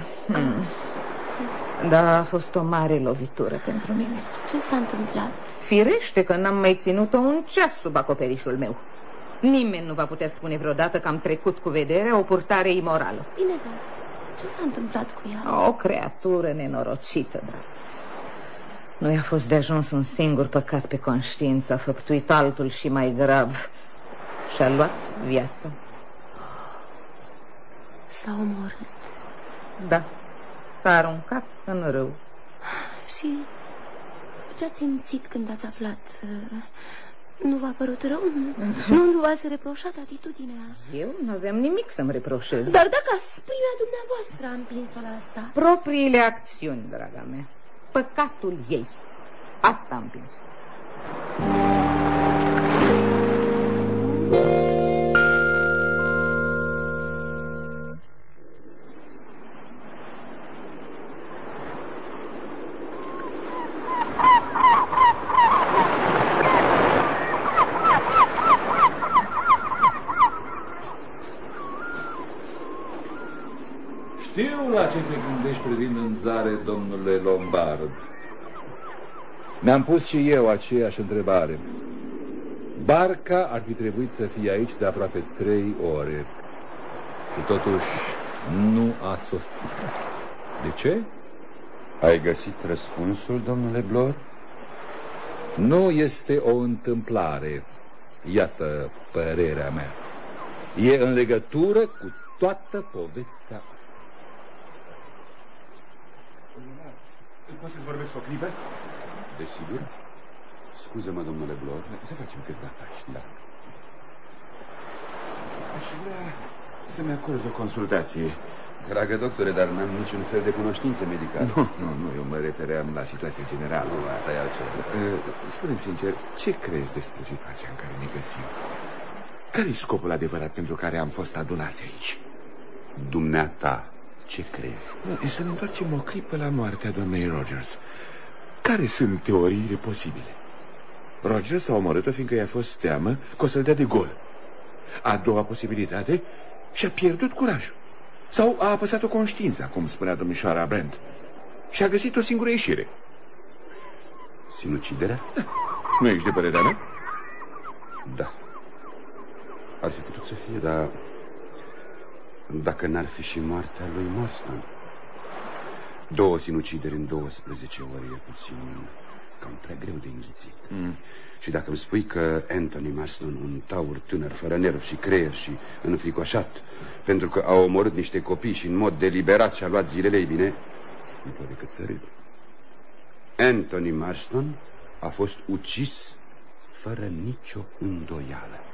Da, a fost o mare lovitură pentru mine. Ce s-a întâmplat? Firește că n-am mai ținut-o un ceas sub acoperișul meu. Nimeni nu va putea spune vreodată că am trecut cu vederea o purtare imorală. Bine, dar ce s-a întâmplat cu ea? O creatură nenorocită, dragă. Nu i-a fost de ajuns un singur păcat pe conștiință, a făptuit altul și mai grav. Și-a luat viața. S-a omorât. Da, s-a aruncat în râu. Și ce ați simțit când ați aflat? Nu v-a părut rău? Nu v-ați reproșat atitudinea? Eu nu aveam nimic să-mi reproșez. Dar dacă asprimea dumneavoastră a împins-o la asta? Propriile acțiuni, draga mea. Păcatul ei. Asta am împins. Știu la ce te gândești privind în zare, domnule Lombard. Mi-am pus și eu aceeași întrebare. Barca ar fi trebuit să fie aici de aproape 3 ore. Și totuși nu a sosit. De ce? Ai găsit răspunsul, domnule Blor? Nu este o întâmplare. Iată părerea mea. E în legătură cu toată povestea asta. Poți să-ți vorbesc o clipă? Desigur. Scuze-mă, domnule Blor. Să facem câțiva pași, da. Aș vrea să-mi acorzi o consultație. Dragă doctore, dar n-am niciun fel de cunoștințe medicale. Nu, eu mă refeream la situația generală. Nu, asta e altceva. Spune-mi sincer, ce crezi despre situația în care ne găsim? Care-i scopul adevărat pentru care am fost adunați aici? Dumneata, ce crezi? Să ne întoarcem o clipă la moartea doamnei Rogers. Care sunt teoriile posibile? Rogers a omorât-o fiindcă i-a fost teamă că o să-l dea de gol. A doua posibilitate, și-a pierdut curajul. Sau a apăsat-o conștiința, cum spunea domnișoara Brent. Și a găsit o singură ieșire. Sinuciderea? Da. Nu ești de părerea mea? Da. Ar fi putut să fie, dar dacă n-ar fi și moartea lui Marston. 2 sinucideri în 12 ore e puțin cam prea greu de înghițit. Și dacă îmi spui că Anthony Marston, un taur tânăr, fără nerv și creier și înfricoșat, pentru că a omorât niște copii și în mod deliberat și-a luat zilele, ei bine, nu pot decât să râd. Anthony Marston a fost ucis fără nicio îndoială.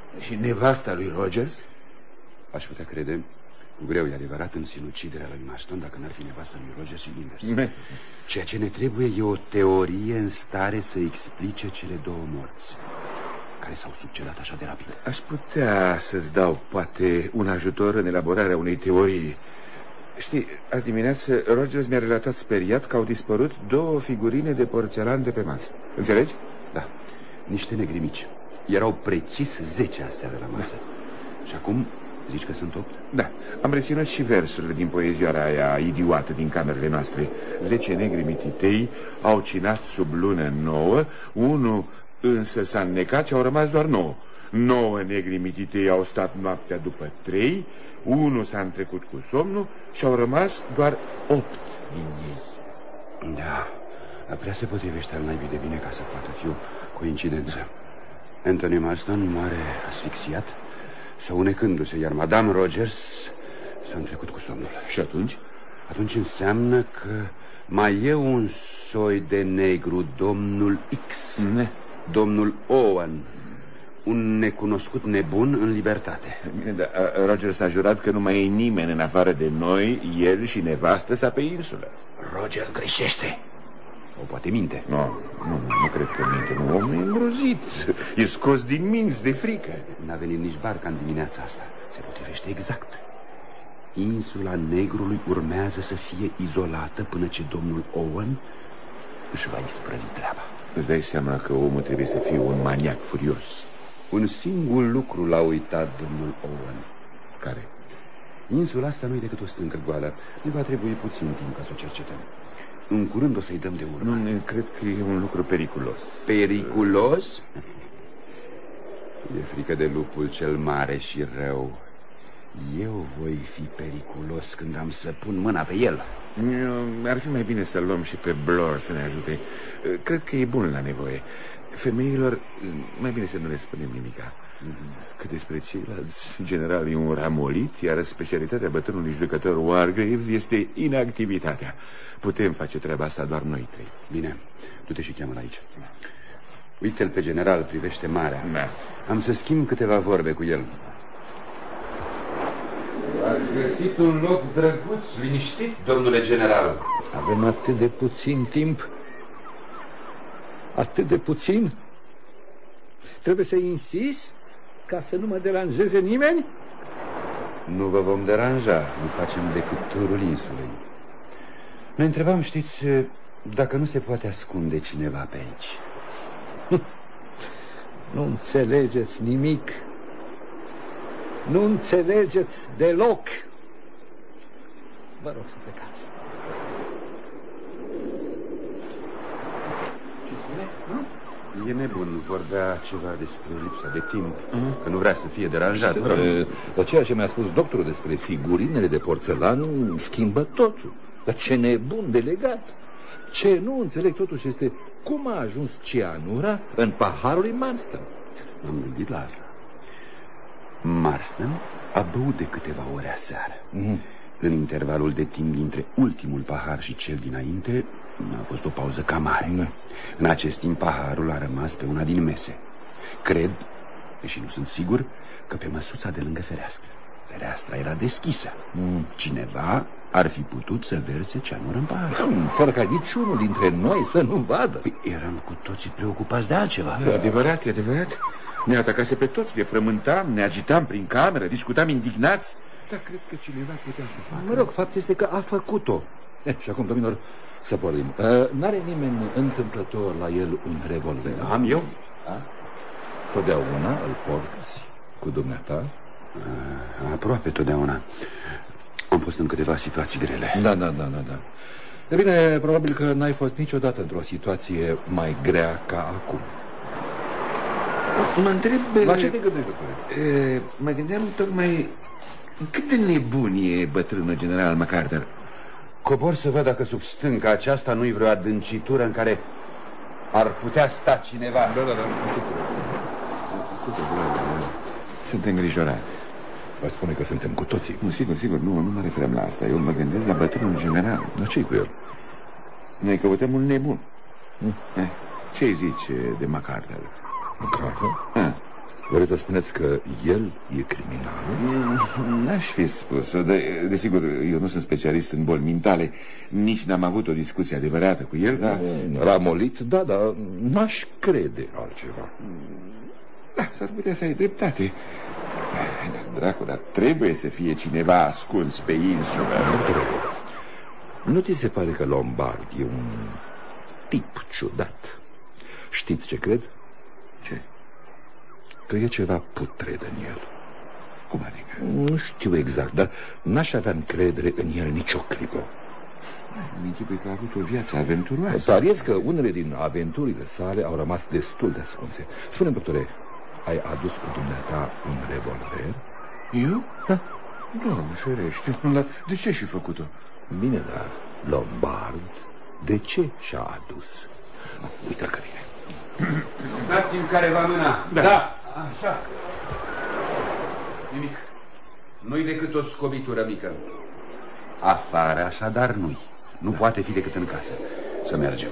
Și nevasta lui Rogers? Aș putea crede, cu greu e adevărat, în sinuciderea lui Marston, dacă n-ar fi nevasta lui Rogers și invers. Ceea ce ne trebuie e o teorie în stare să explice cele două morți care s-au succedat așa de rapid. Aș putea să-ți dau, poate, un ajutor în elaborarea unei teorii. Știi, azi dimineață Rogers mi-a relatat speriat că au dispărut 2 figurine de porțelan de pe masă. Înțelegi? Da, niște negri mici. Erau precis 10 aseară la masă. Și acum zici că sunt 8? Da, am reținut și versurile din poezioara aia idiotă din camerele noastre. 10 negri mititei au cinat sub lună 9, unul însă s-a înnecat și au rămas doar 9. 9 negri mititei au stat noaptea după 3, unul s-a întrecut cu somnul și au rămas doar 8 din ei. Da, prea se potrivește al naibii de bine ca să poată fi o coincidență. Anthony Marston moare asfixiat, săunecându-se, iar Madame Rogers s-a întrecut cu somnul. Și atunci? Atunci înseamnă că mai e un soi de negru, domnul X, domnul Owen, un necunoscut nebun în libertate. Bine, dar Rogers a jurat că nu mai e nimeni în afară de noi, el și nevastă sa pe insulă. Roger greșește. O poate minte. Nu cred că minte. Nu, omul e îngrozit. E scos din minți de frică. N-a venit nici barca în dimineața asta. Se potrivește exact. Insula Negrului urmează să fie izolată până ce domnul Owen își va isprăvi treaba. Îți dai seama că omul trebuie să fie un maniac furios. Un singur lucru l-a uitat domnul Owen. Care? Insula asta nu e decât o stâncă goală. Ne va trebui puțin timp ca să o cercetăm. În curând o să-i dăm de urmă. Nu, cred că e un lucru periculos. Periculos? E frică de lupul cel mare și rău. Eu voi fi periculos când am să pun mâna pe el. Ar fi mai bine să luăm și pe Blore să ne ajute. Cred că e bun la nevoie. Femeilor, mai bine să nu le spunem nimica. Că despre ceilalți, general e un ramolit, iar specialitatea bătrânului judecător Wargrave este inactivitatea. Putem face treaba asta doar noi 3. Bine, du-te și cheamă-l aici. Uite-l pe general, privește marea. Am să schimb câteva vorbe cu el. Ați găsit un loc drăguț, liniștit, domnule general? Avem atât de puțin timp. Atât de puțin? Trebuie să insist ca să nu mă deranjeze nimeni? Nu vă vom deranja, nu facem decât turul insulei. Ne întrebam, știți, dacă nu se poate ascunde cineva pe aici. Nu înțelegeți nimic. Nu înțelegeți deloc. Vă rog să plecați. Ce spune? E nebun, vorbea ceva despre lipsa de timp, că nu vrea să fie deranjat. Dar ceea ce mi-a spus doctorul despre figurinele de porțelan schimbă totul. Dar ce nebun delegat! Ce nu înțeleg totuși este cum a ajuns cianura în paharul lui Marston. M-am gândit la asta. Marston a băut de câteva ore aseară. În intervalul de timp dintre ultimul pahar și cel dinainte a fost o pauză cam mare. În acest timp paharul a rămas pe una din mese. Cred, deși nu sunt sigur, că pe măsuța de lângă fereastră. Fereastra era deschisă. Cineva ar fi putut să verse ceanură în pahar. Fără ca niciunul dintre noi să nu vadă. Păi eram cu toții preocupați de altceva. E adevărat, e adevărat. Ne atacase pe toți, le frământam, ne agitam prin cameră, discutam indignați. Dar cred că cineva putea să facă. Mă rog, fapt este că a făcut-o. Și acum, domnilor, să pornim. N-are nimeni întâmplător la el un revolver? Am eu. Totdeauna îl porți cu dumneata? Aproape totdeauna. Am fost în câteva situații grele. Da. De bine, probabil că n-ai fost niciodată într-o situație mai grea ca acum. Mă întreb... La ce te gândești, doctor? Mă gândeam tocmai cât de nebun e bătrânul general MacArthur. Cobor să văd dacă sub stânca aceasta nu-i vreo adâncitură în care ar putea sta cineva. Da. Sunt îngrijorat. Vă spune că suntem cu toții. Sigur, nu mă referăm la asta. Eu mă gândesc la bătrânul general. Dar ce-i cu el? Noi căutăm un nebun. Ce-i zice de MacArthur? Vreți să spuneți că el e criminal? N-aș fi spus-o, desigur, eu nu sunt specialist în boli mentale. Nici n-am avut o discuție adevărată cu el, dar... Ramolit, da, dar n-aș crede altceva. Da, s-ar putea să ai dreptate. Dracu, dar trebuie să fie cineva ascuns pe insulă. Nu ți se pare că Lombard e un tip ciudat? Știți ce cred? Ce? Că e ceva putred în el. Cum adică? Nu știu exact, dar n-aș avea încredere în el nicio clipă. Mi închipui că a avut o viață aventuroasă. Pariez că unele din aventurile sale au rămas destul de ascunse. Spune-mi, doctore, ai adus cu dumneata un revolver? Eu? Da. Doamne ferește, dar de ce și făcut-o? Bine, dar Lombard, de ce și-a adus? Uite-l că vine. Dați-mi careva mâna. Da. Așa. Nimic. Nu-i decât o scobitură mică. Afară, așadar, nu-i. Nu poate fi decât în casă. Să mergem.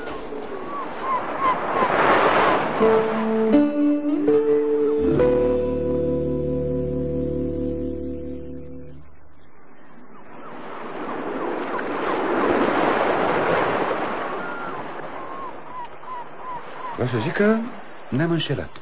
Vreau să zic că ne-am înșelat.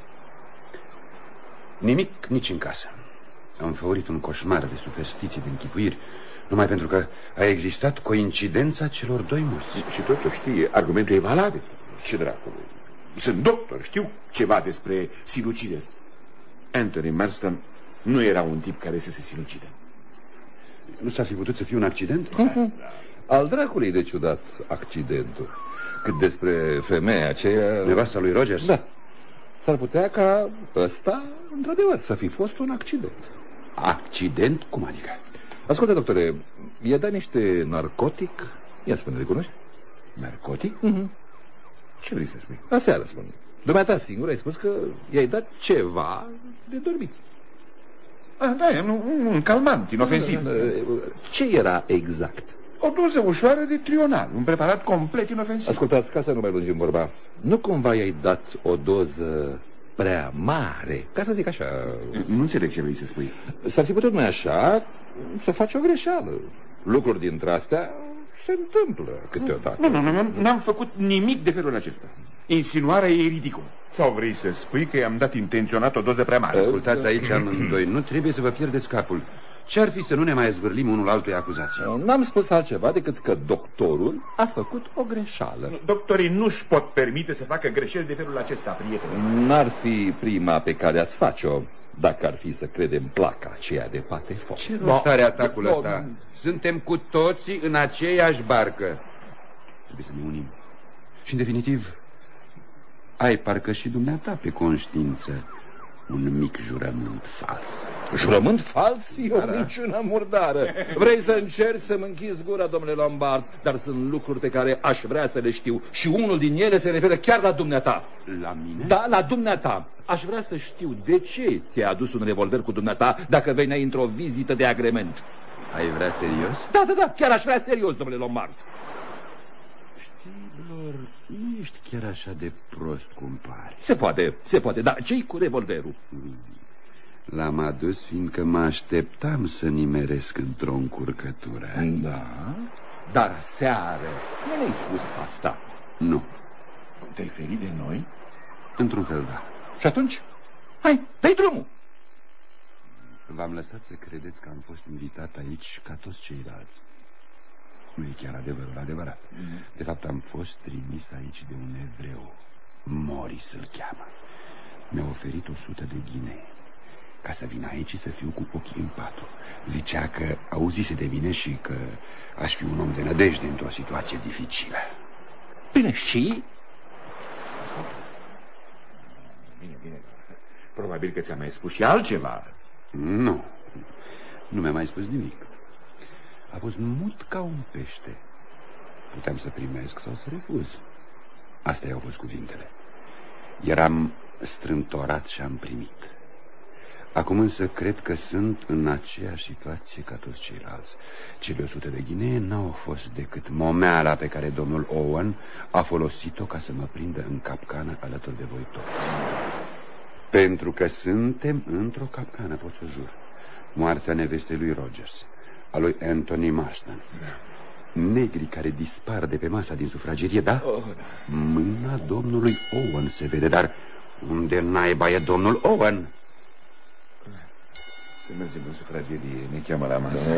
Nimic nici în casă. Am făurit un coșmar de superstiții, de închipuiri, numai pentru că a existat coincidența celor doi morți. Și totuși știi, argumentul e valabil. Ce dracu? Sunt doctor, știu ceva despre sinucideri. Anthony Marston nu era un tip care să se sinucide. Nu s-ar fi putut să fie un accident? Al dracului de ciudat accidentul. Cât despre femeia aceea... Nevasta lui Rogers? Da. S-ar putea ca ăsta, într-adevăr, să fi fost un accident. Accident? Cum adică? Ascultă, doctore, i-a dat niște narcotic? Ia spune, recunoști? Narcotic? Ce vrei să spui? Aseară, spune. Dumneata singur ai spus că i-ai dat ceva de dormit. Da, e un calmant inofensiv. Ce era exact? O doză ușoară de trional, un preparat complet inofensiv. Ascultați, ca să nu mai lungim vorba, nu cumva i-ai dat o doză prea mare, ca să zic așa? Nu înțeleg ce vrei să spui. S-ar fi putut, mai așa, să faci o greșeală. Lucruri dintre astea se întâmplă câteodată. Nu, n-am făcut nimic de felul acesta. Insinuarea e ridicolă. Sau vrei să spui că i-am dat intenționat o doză prea mare? Ascultați aici amândoi, nu trebuie să vă pierdeți capul. Ce-ar fi să nu ne mai zvârlim unul altuia acuzații? N-am spus altceva decât că doctorul a făcut o greșeală. Doctorii nu-și pot permite să facă greșeli de felul acesta, prieteni. N-ar fi prima pe care ați face-o, dacă ar fi să credem placa aceea de patefoc. Ce rost are atacul ăsta? Suntem cu toții în aceeași barcă. Trebuie să ne unim. Și, în definitiv, ai parcă și dumneata pe conștiință un mic jurământ fals. Jurământ fals? E o minciună murdară. Vrei să încerci să-mi închizi gura, domnule Lombard, dar sunt lucruri pe care aș vrea să le știu. Și unul din ele se referă chiar la dumneata. La mine? Da, la dumneata. Aș vrea să știu de ce ți-ai adus un revolver cu dumneata dacă veneai într-o vizită de agrement. Ai vrea serios? Da, chiar aș vrea serios, domnule Lombard. Știi, Blor, nu ești chiar așa de prost cum pare. Se poate, dar ce-i cu revolverul? L-am adus fiindcă mă așteptam să nimeresc într-o încurcătură. Da, dar aseară nu ne-ai spus asta. Nu. Te-ai ferit de noi? Într-un fel, da. Și atunci? Hai, dai drumul. V-am lăsat să credeți că am fost invitat aici ca toți ceilalți. Nu e chiar adevărul adevărat. De fapt, am fost trimis aici de un evreu. Morris îl cheamă. Mi-a oferit 100 de ghinei ca să vin aici și să fiu cu ochii în patru. Zicea că auzise de mine și că aș fi un om de nădejde într-o situație dificilă. Bine, și? Bine. Probabil că ți-a mai spus și altceva. Nu mi-a mai spus nimic. A fost mut ca un pește. Puteam să primesc sau să refuz. Astea au fost cuvintele. Eram strâmtorat și am primit. Acum însă cred că sunt în aceeași situație ca toți ceilalți. Cele 100 de ghinee n-au fost decât momeala pe care domnul Owen a folosit-o ca să mă prindă în capcană alături de voi toți. Pentru că suntem într-o capcană, pot să jur. Moartea nevestei lui Rogers, a lui Anthony Marston, negri care dispar de pe masa din sufragerie, da? Mâna domnului Owen se vede, dar unde naiba e domnul Owen? Să mergem în sufragerie, ne cheamă la masă.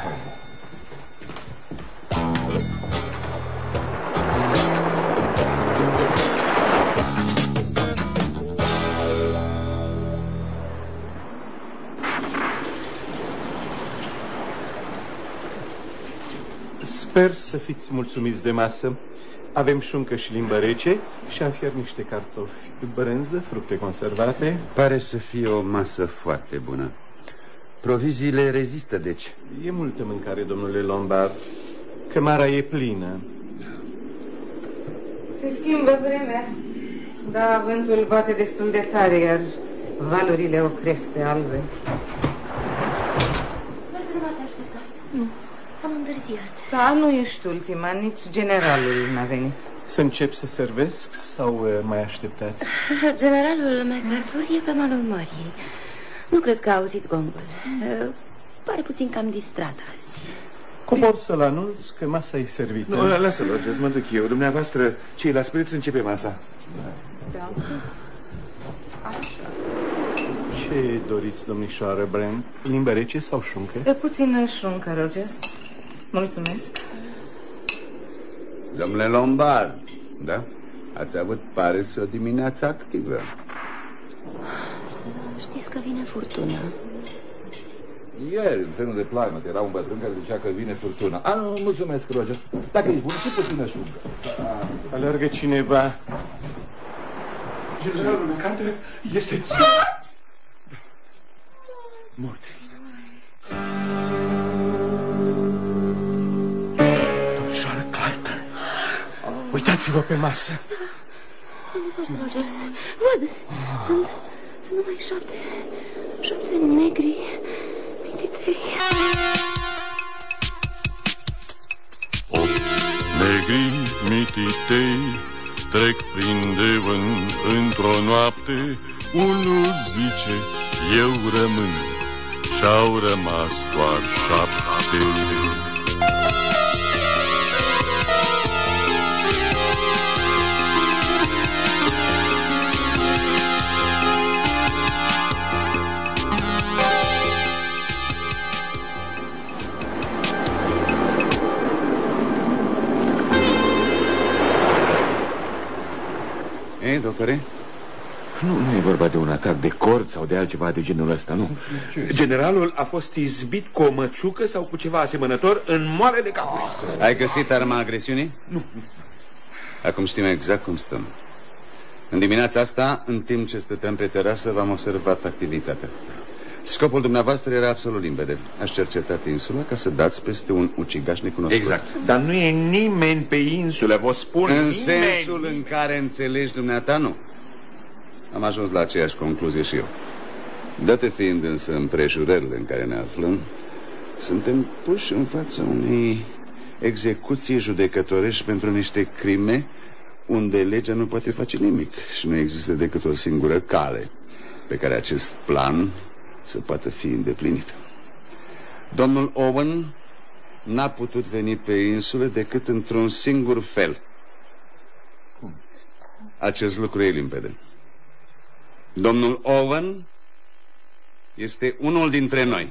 Sper să fiți mulțumiți de masă. Avem șuncă și limbă rece și am fiert niște cartofi, brânză, fructe conservate. Pare să fie o masă foarte bună. Proviziile rezistă, deci. E multă mâncare, domnule Lombard. Cămara e plină. Se schimbă vremea. Da, vântul bate destul de tare, iar valurile o creste albe. Sper că nu m-ați așteptat. Nu, am întârziat. Da, nu ești ultima, nici generalul n-a venit. Să încep să servesc sau mai așteptați? Generalul MacArthur e pe malul mării. Nu cred că a auzit gongul. Pare puțin cam distrat azi. Cobor să-l anunț că masa e servită. Nu, lasă-l, Rogers, mă duc eu. Dumneavoastră, ceilalți puteți începe masa. Da. Ce doriți, domnișoară Brand? Limbă rece sau șuncă? Puțină șuncă, Rogers. Mulțumesc. Domnule Lombard, da? Ați avut, pare să o dimineață activă. Să știți că vine furtuna. Ieri, în trenul de Plymouth, era un bătrân care zicea că vine furtuna. Nu, mulțumesc, Roger. Dacă ești bun, și puțină șuncă. Alergă cineva. Generalul MacArthur este mort. Domnișoară Clark, uitați-vă pe masă. Rogers, văd. Sunt numai șapte negri mititei. 8 negri mititei trec prin Devon într-o noapte. Unul zice, eu rămân, și-au rămas doar 7. Ei, doctore? Nu e vorba de un atac de cord sau de altceva de genul ăsta, nu. Generalul a fost izbit cu o măciucă sau cu ceva asemănător în moalele capului. Ai găsit arma agresiunii? Nu. Acum știm exact cum stăm. În dimineața asta, în timp ce stăteam pe terasă, v-am observat activitatea. Scopul dumneavoastră era absolut limpede. Ați cercetat insula ca să dați peste un ucigaș necunoscut. Exact. Dar nu e nimeni pe insulă, vă spun. În nimeni. sensul în care înțelegi dumneata, nu. Am ajuns la aceeași concluzie și eu. Date fiind însă împrejurările în care ne aflăm, suntem puși în fața unei execuții judecătorești pentru niște crime unde legea nu poate face nimic și nu există decât o singură cale pe care acest plan să poată fi îndeplinit. Domnul Owen n-a putut veni pe insulă decât într-un singur fel. Cum? Acest lucru e limpede. Domnul Owen este unul dintre noi.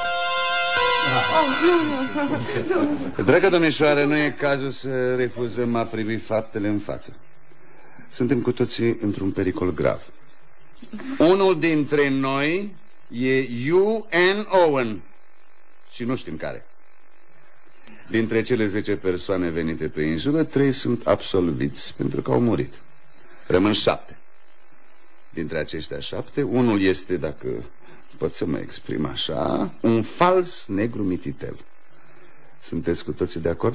Dragă domnișoară, nu e cazul să refuzăm a privi faptele în față. Suntem cu toții într-un pericol grav. Unul dintre noi e U.N. Owen și nu știm care. Dintre cele 10 persoane venite pe insulă, 3 sunt absolviți pentru că au murit. Rămân 7. Dintre aceștia 7, unul este, dacă pot să mă exprim așa, un fals negru mititel. Sunteți cu toții de acord?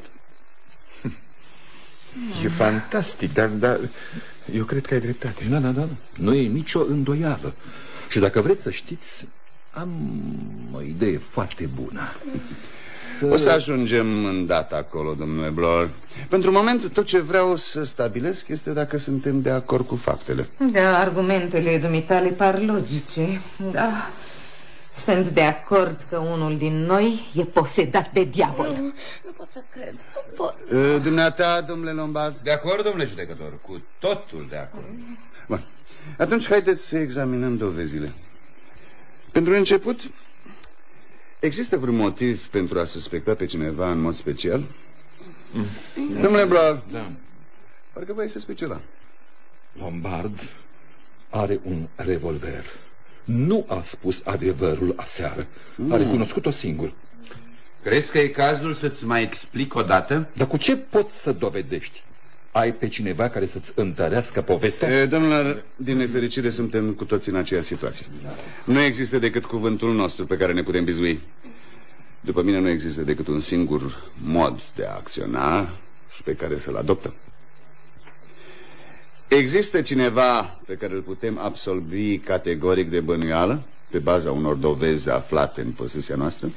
E fantastic, dar eu cred că ai dreptate. Da. Nu e nicio îndoială. Și dacă vreți să știți, Am o idee foarte bună. O să ajungem îndată acolo, domnule Blor. Pentru moment, tot ce vreau să stabilesc este dacă suntem de acord cu faptele. Da, argumentele dumitale par logice. Da, sunt de acord că unul din noi e posedat de diavol. Nu pot să cred, nu pot. Dumneata, domnule Lombard? De acord, domnule judecător, cu totul de acord. Bun, atunci haideți să examinăm dovezile. Pentru început, există vreun motiv pentru a suspecta pe cineva în mod special? Domnule Blor, da. Parcă voi să spui ceva. Lombard are un revolver. Nu a spus adevărul aseară. A recunoscut-o singur. Crezi că e cazul să-ți mai explic o dată? Dar cu ce poți să dovedești? Ai pe cineva care să-ți întărească povestea? Domnilor, din nefericire suntem cu toții în aceeași situație. Nu există decât cuvântul nostru pe care ne putem bizui. După mine nu există decât un singur mod de a acționa și pe care să-l adoptăm. Există cineva pe care îl putem absolvi categoric de bănuială pe baza unor dovezi aflate în posesia noastră?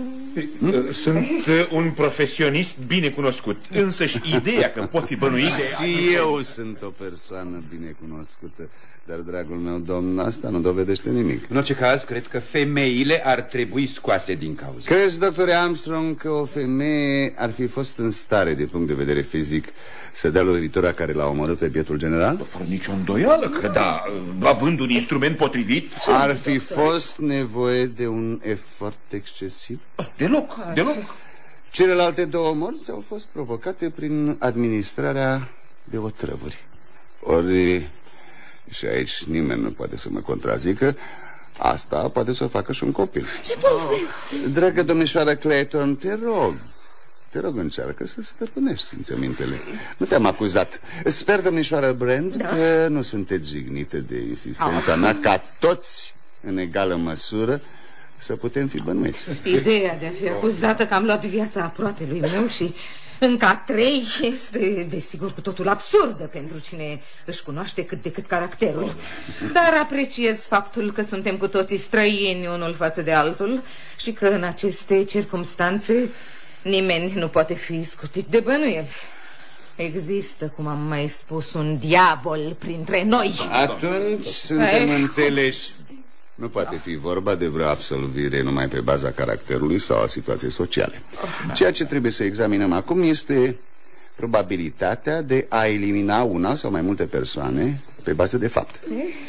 Sunt un profesionist bine cunoscut. Însăși ideea că pot fi bănuit de... Și eu sunt o persoană bine cunoscută. Dar, dragul meu domn, asta nu dovedește nimic. În orice caz, cred că femeile ar trebui scoase din cauză. Crezi, doctore Armstrong, că o femeie ar fi fost în stare, din punct de vedere fizic, să dea lovitura care l-a omorât pe bietul general? Fără nicio îndoială că da, având un instrument potrivit. Ar fi fost nevoie de un efort excesiv? Deloc. Celelalte două morți au fost provocate prin administrarea de otrăvuri. Ori, și aici nimeni nu poate să mă contrazică, asta poate să o facă și un copil. Ce povesti? Dragă domnișoară Clayton, te rog, încearcă să stăpânești simțămintele. Nu te-am acuzat. Sper, domnișoară Brand, că nu sunteți jignite de insistența mea ca toți, în egală măsură, să putem fi bănuiți. Ideea de a fi acuzată că am luat viața aproapelui meu și încă a trei este, desigur, cu totul absurdă pentru cine își cunoaște cât de cât caracterul. Dar apreciez faptul că suntem cu toții străini unul față de altul și că în aceste circumstanțe nimeni nu poate fi scutit de bănuieli. Există, cum am mai spus, un diavol printre noi. Atunci suntem înțeleși. Nu poate fi vorba de vreo absolvire numai pe baza caracterului sau a situației sociale. Ceea ce trebuie să examinăm acum este probabilitatea de a elimina una sau mai multe persoane pe bază de fapt.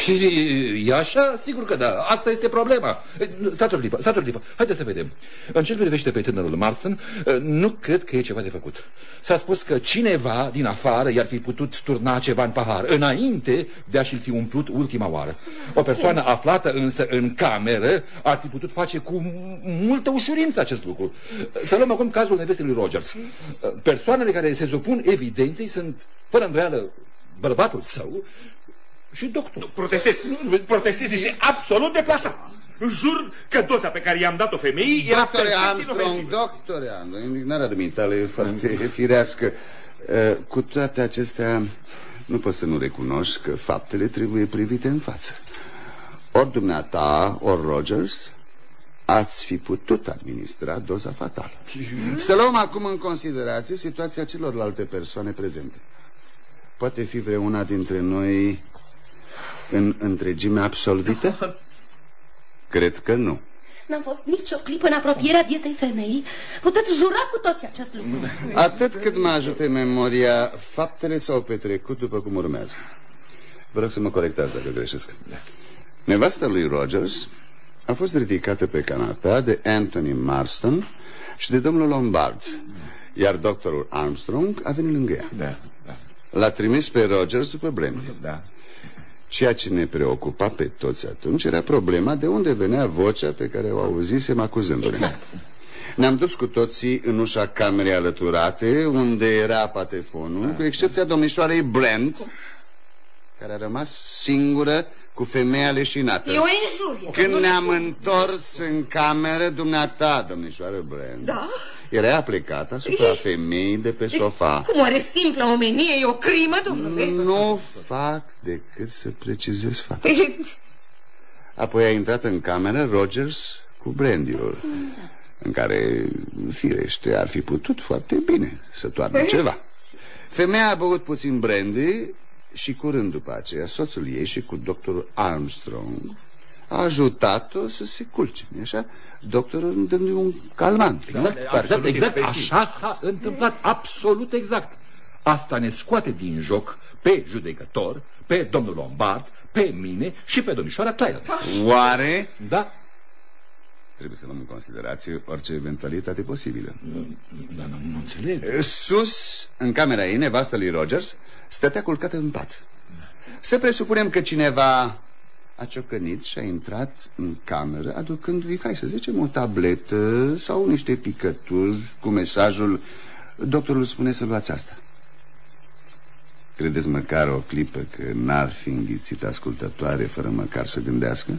E așa? Sigur că da. Asta este problema. Stați o clipă. Haideți să vedem. În ce privește pe tânărul Marston, nu cred că e ceva de făcut. S-a spus că cineva din afară i-ar fi putut turna ceva în pahar înainte de a-și fi umplut ultima oară. O persoană aflată însă în cameră ar fi putut face cu multă ușurință acest lucru. Să luăm acum cazul nevestei lui Rogers. Persoanele care se supun evidenței sunt, fără îndoială, bărbatul său și doctor. Protestez, este absolut deplasat. Jur că doza pe care i-am dat-o femeii era Doctore Armstrong, indignarea dumitale e foarte firească. Cu toate acestea, nu poți să nu recunoști că faptele trebuie privite în față. Ori dumneata, ori Rogers ați fi putut administra doza fatală. Să luăm acum în considerație situația celorlalte persoane prezente. Poate fi vreuna dintre noi în întregime absolvită? Cred că nu. N-am fost nicio clipă în apropierea bietei femei. Puteți jura cu toți acest lucru. Atât cât mă ajută memoria, faptele s-au petrecut după cum urmează. Vă rog să mă corectați dacă greșesc. Nevasta lui Rogers a fost ridicată pe canapea de Anthony Marston și de domnul Lombard, iar doctorul Armstrong a venit lângă ea. L-a trimis pe Rogers după Brand. Ceea ce ne preocupa pe toți atunci era problema de unde venea vocea pe care o auzisem acuzându-ne. Ne-am dus cu toții în ușa camerei alăturate, unde era patefonul, cu excepția domnișoarei Brand, care a rămas singură cu femeia leșinată. E o injurie. Când ne-am întors în cameră, dumneata, domnișoară Brand, era aplicată asupra femeii de pe sofa. Cum oare simplă omenie e o crimă, domnule? Nu fac decât să precizez faptul. Apoi a intrat în cameră Rogers cu brandy-ul, în care, firește, ar fi putut foarte bine să toarnă ceva. Femeia a băut puțin brandy și curând după aceea soțul ei și cu doctorul Armstrong a ajutat-o să se culce, nu-i așa? Doctorul dându-i un calmant. Exact, așa s-a întâmplat, absolut exact. Asta ne scoate din joc pe judecător, pe domnul Lombard, pe mine și pe domnișoara Clayton. Oare? Da. Trebuie să luăm în considerație orice eventualitate posibilă. Dar nu înțeleg. Sus, în camera ei, nevastă lui Rogers stătea culcată în pat. Să presupunem că cineva a ciocănit și a intrat în cameră aducându-i, hai să zicem, o tabletă sau niște picături cu mesajul: doctorul spune să luați asta. Credeți măcar o clipă că n-ar fi înghițit ascultătoare fără măcar să gândească?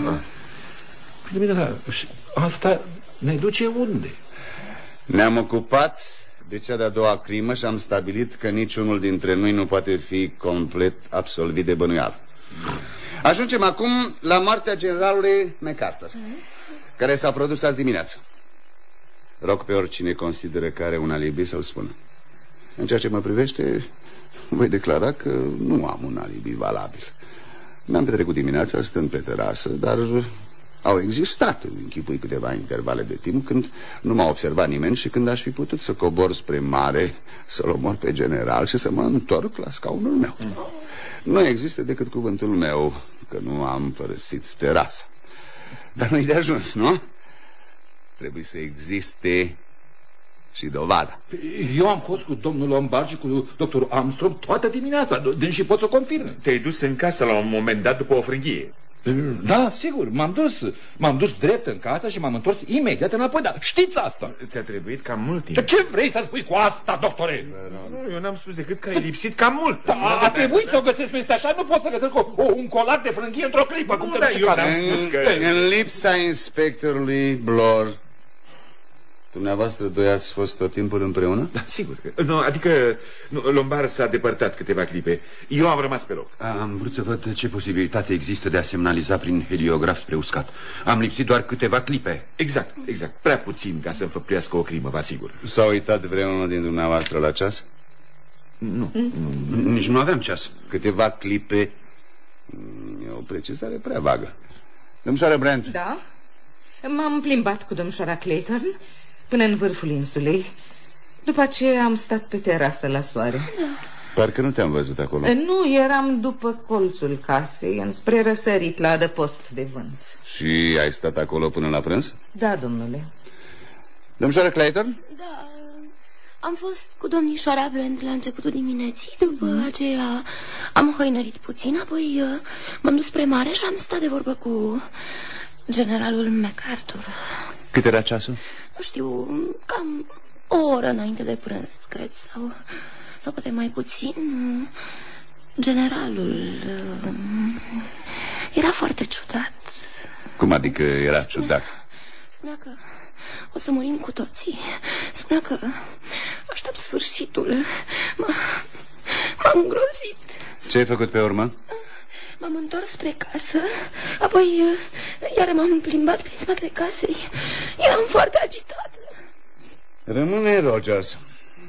Bine, asta ne duce unde? Ne-am ocupat de cea de-a doua crimă și am stabilit că niciunul dintre noi nu poate fi complet absolvit de bănuială. Ajungem acum la moartea generalului MacArthur, care s-a produs azi dimineață. Rog pe oricine consideră că are un alibi să-l spună. În ceea ce mă privește, voi declara că nu am un alibi valabil. Mi-am petrecut dimineața stând pe terasă, dar au existat în închipui câteva intervale de timp când nu m-a observat nimeni și când aș fi putut să cobor spre mare, să-l omor pe general și să mă întorc la scaunul meu. Nu există decât cuvântul meu că nu am părăsit terasa. Dar nu-i de ajuns, nu? Trebuie să existe și dovada. Eu am fost cu domnul Lombard și cu doctorul Armstrong toată dimineața, și pot să o confirm. Te-ai dus în casă la un moment dat după o frânghie? Da, sigur, m-am dus drept în casă și m-am întors imediat înapoi, dar știți asta. Ți-a trebuit cam mult timp. Ce vrei să spui cu asta, doctore? Nu, eu n-am spus decât că ai lipsit cam mult. A trebuit să o găsesc peste așa, nu pot să găsesc un colac de frânghie într-o clipă. Cum da, eu n-am spus că... În lipsa inspectorului Blor, dumneavoastră doi ați fost tot timpul împreună? Da, sigur că... Nu, adică Lombard s-a depărtat câteva clipe. Eu am rămas pe loc. Am vrut să văd ce posibilitate există de a semnaliza prin heliograf spre uscat. Am lipsit doar câteva clipe. Exact. Prea puțin ca să înfăptuiască o crimă, vă asigur. S-a uitat vreunul din dumneavoastră la ceas? Nu. Nici nu aveam ceas. Câteva clipe e o precizare prea vagă. Domnișoară Brent. Da? M-am plimbat cu domnișoara Clayton până în vârful insulei. După aceea am stat pe terasă la soare. Parcă nu te-am văzut acolo. Nu, eram după colțul casei, înspre răsărit, la adăpost de vânt. Și ai stat acolo până la prânz? Da, domnule. Domnișoara Clayton? Da, am fost cu domnișoara Brent la începutul dimineții. După aceea am hoinărit puțin, apoi m-am dus spre mare și am stat de vorbă cu generalul MacArthur. Cât era ceasul? Nu știu, cam o oră înainte de prânz, cred, sau poate mai puțin. Generalul era foarte ciudat. Cum adică era ciudat? Spunea că o să murim cu toții. Spunea că aștept sfârșitul. M-am îngrozit. Ce ai făcut pe urmă? M-am întors spre casă, apoi iar m-am plimbat prin spatele casei. Eram foarte agitată. Rămâne Rogers.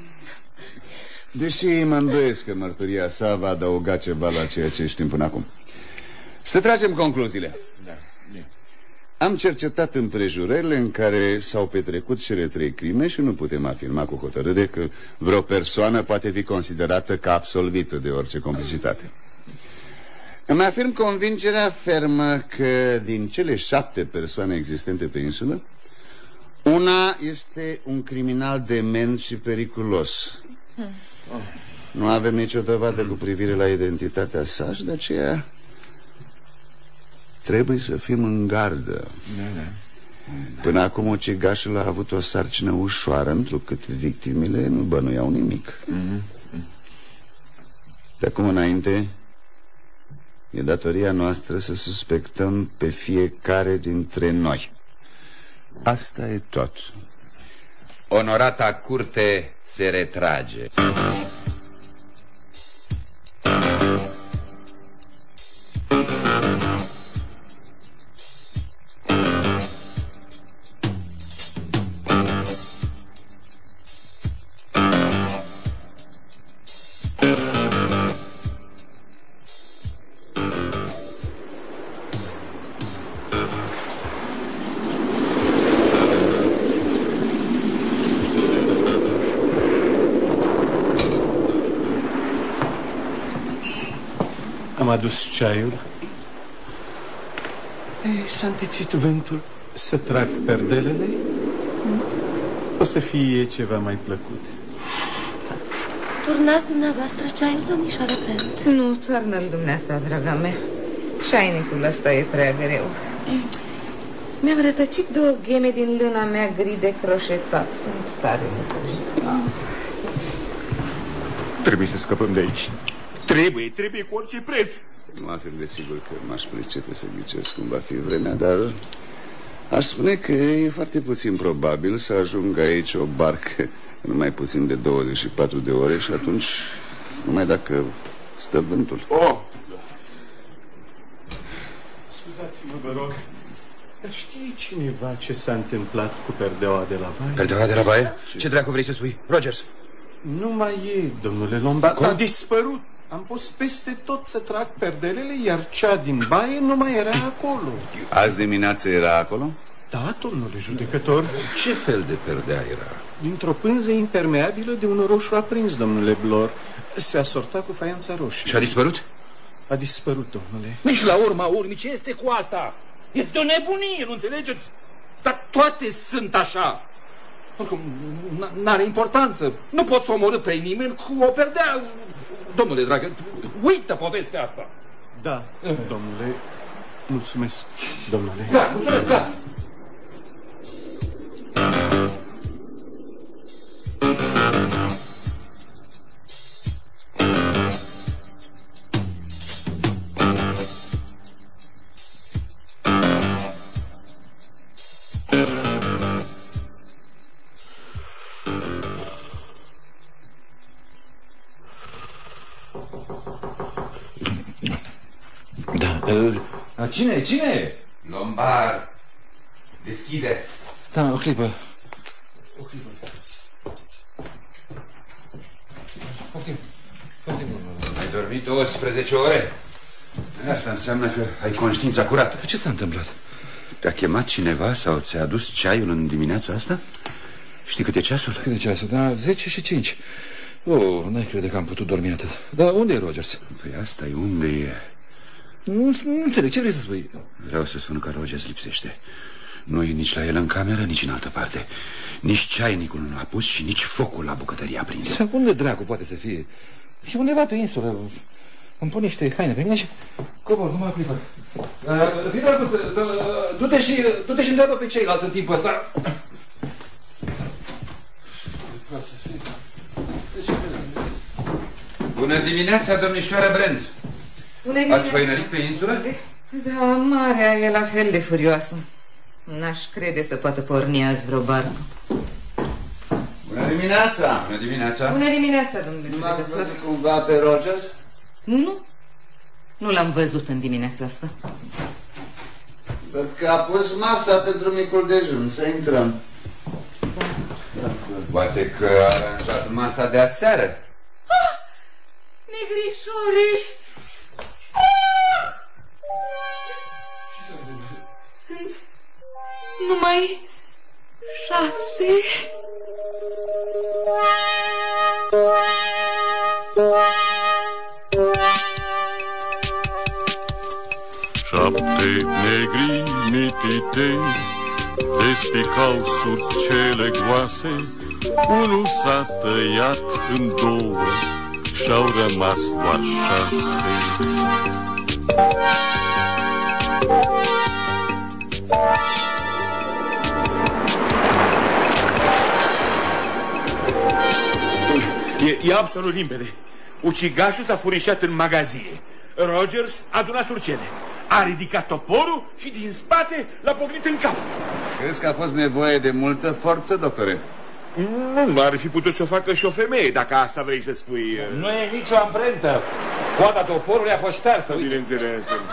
Deși mă îndoiesc că mărturia sa va adăuga ceva la ceea ce știm până acum. Să tragem concluziile. Am cercetat împrejurările în care s-au petrecut cele trei crime și nu putem afirma cu hotărâre că vreo persoană poate fi considerată ca absolvită de orice complicitate. Îmi afirm convingerea fermă că din cele 7 persoane existente pe insulă, una este un criminal dement și periculos. Nu avem nicio dovadă cu privire la identitatea sa și de aceea trebuie să fim în gardă. Până acum ucigașul a avut o sarcină ușoară, întrucât victimele nu bănuiau nimic. De acum înainte e datoria noastră să suspectăm pe fiecare dintre noi. Asta e tot. Onorata curte se retrage. am adus ceaiul. S-a întețit vântul. Să trag perdelele. O să fie ceva mai plăcut. Turnați dumneavoastră ceaiul, domnișoară Brent? Nu, toarnă-l dumneata, draga mea. Ceainicul ăsta e prea greu. Mi-am rătăcit 2 gheme din lâna mea gri de croșetat. Sunt tare necăjit. Trebuie să scăpăm de aici. Trebuie cu orice preț. Nu afir de sigur că m-aș pricepe să ghicesc cum va fi vremea, dar aș spune că e foarte puțin probabil să ajungă aici o barcă în mai puțin de 24 de ore și atunci numai dacă stă vântul. Scuzați-mă, vă rog. Dar știe cineva ce s-a întâmplat cu perdeaua de la baie? Perdeaua de la baie? Ce dracu vrei să spui? Rogers? Nu mai e, domnule Lombard. A dispărut. Am fost peste tot să trag perdelele, iar cea din baie nu mai era acolo. Azi dimineață era acolo? Da, domnule judecător. Ce fel de perdea era? Dintr-o pânză impermeabilă de un roșu aprins, domnule Blor. Se asorta cu faianța roșie. Și a dispărut? A dispărut, domnule. Nici la urma urmii, ce este cu asta? Este o nebunie, nu înțelegeți? Dar toate sunt așa. Oricum, n-are importanță. Nu pot să omorâ pe nimeni cu o perdea. Domnule dragă, uită povestea asta. Da, domnule. Mulțumesc, domnule. Da, mulțumesc, da. Cine? Lombard. Deschide. Da, o clipă. Ai dormit 12 ore? Asta înseamnă că ai conștiința curată. Ce s-a întâmplat? Te-a chemat cineva sau ți-a adus ceaiul în dimineața asta? Știi cât e ceasul? Cât e ceasul? Da, 10:05. N-ai crede că am putut dormi atât. Dar unde e Rogers? Păi asta e unde e. Nu înțeleg, ce vrei să spui? Vreau să spun că Rogers lipsește. Nu e nici la el în cameră, nici în altă parte. Nici ceainicul nu l-a pus și nici focul la bucătărie a prins. Sau unde dracu poate să fie? Și undeva pe insulă. Îmi pun niște haine pe mine și cobor, nu mă aplică. Fii drăguț, du-te și întreabă pe ceilalți în timpul ăsta. Bună dimineața, domnișoară Brent. Ați făinărit pe insulă? Da, marea e la fel de furioasă. N-aș crede să poată porni azi vreo barcă. Bună dimineața! Bună dimineața! Bună dimineața, domnule. Nu l-ați văzut cumva pe Rogers? Nu l-am văzut în dimineața asta. Văd că a pus masa pentru micul dejun, să intrăm. Poate că a aranjat masa de aseară. Negrișorii! Sunt numai 6. Șapte negri mititei despicau surcele goase. Unul s-a tăiat în 2 și-au rămas doar 6. E absolut limpede. Ucigașul s-a furișat în magazie. Rogers a adunat surcele. A ridicat toporul și din spate l-a pocnit în cap. Crezi că a fost nevoie de multă forță, doctore? Nu ar fi putut să o facă și o femeie, dacă asta vrei să spui. Nu e nicio amprentă. Coada toporului a fost ștearsă. Bineînțeles. Sunt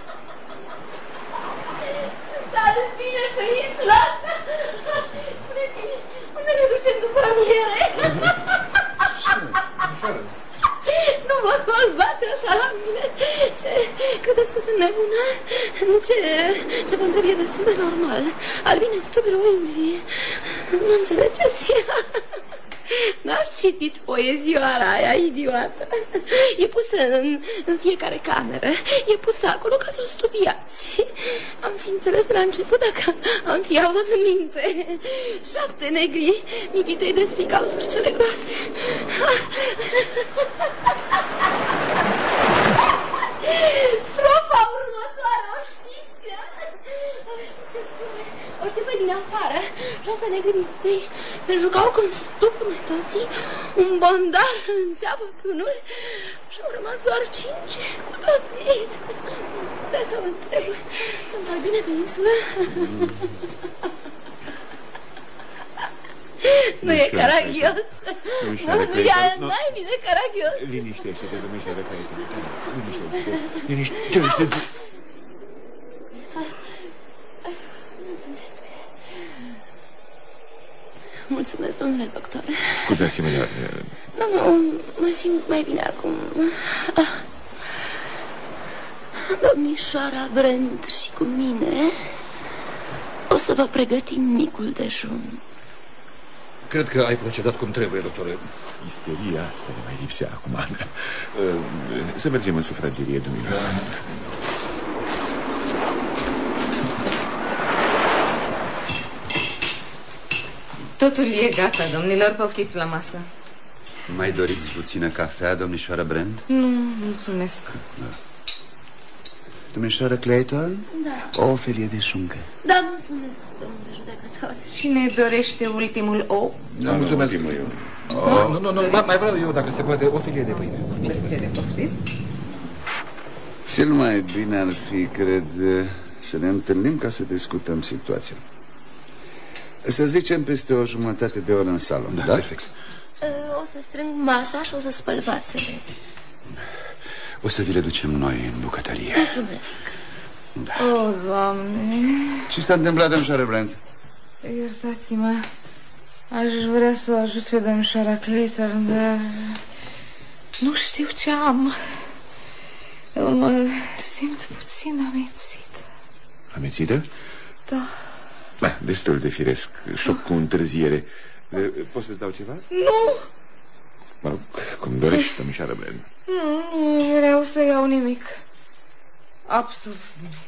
albine pe insula asta. Spuneți-mi, unde ne ducem după amiere? Nu mă colbați așa la mine. Ce? Credeți că sunt nebună? Ce vă trebuie destul de normal. Albine, stupid, oiuri. Nu înțelegeți? N-ați citit poezioara aia idiotă? E pusă în fiecare cameră. E pusă acolo ca să o studiați. Am fi înțeles de la început dacă am fi avut minte. 7 negri mititei despicau surcele groase. Strofa următoare, o știți? Știți ce spune? O știu pe din afară. 6 negri mititei se jucau cu un stup toții. Un bondar înțeapă pe unul și au rămas doar 5 cu toții. De asta vă întreb. Sunt albine pe insulă? Nu e caragios. Nu e al naimii de caragios. Liniștește-te, domnișoară Clayton. Liniștește-te. Liniștește-te. Mulțumesc. Mulțumesc, domnule doctor. Scuzați-mă, dar... Nu, mă simt mai bine acum. Domnișoara Brent și cu mine o să vă pregătim micul dejun. Cred că ai procedat cum trebuie, doctore. Isteria asta ne mai lipsea acum. Să mergem în sufragerie, domnilor. Totul e gata, domnilor, poftiți la masă. Mai doriți puțină cafea, domnișoară Brent? Nu, mulțumesc. Domnișoară Clayton? Da. O felie de șuncă. Da, mulțumesc, domnule judecător. Cine dorește ultimul ou? Da, mulțumesc. Nu, mai vreau eu, dacă se poate, o filie de pâine. Plăcere, poftiți. Cel mai bine ar fi, cred, să ne întâlnim ca să discutăm situația. Să zicem peste o jumătate de oră în salon, da? Perfect. O să strâng masa și o să spăl vasele. O să vi le ducem noi în bucătărie. Mulțumesc. Da. O, Doamne. Ce s-a întâmplat, domnișoară Brent? Iertați-mă. Aș vrea să o ajut pe domnișoara Clayton, dar nu știu ce am. Mă simt puțin amețită. Amețită? Da. Da, destul de firesc. Șoc cu întârziere. Poți să-ți dau ceva? Nu! Mă rog, cum dorești, domnișoară Brent. Nu vreau să iau nimic. Absolut nimic.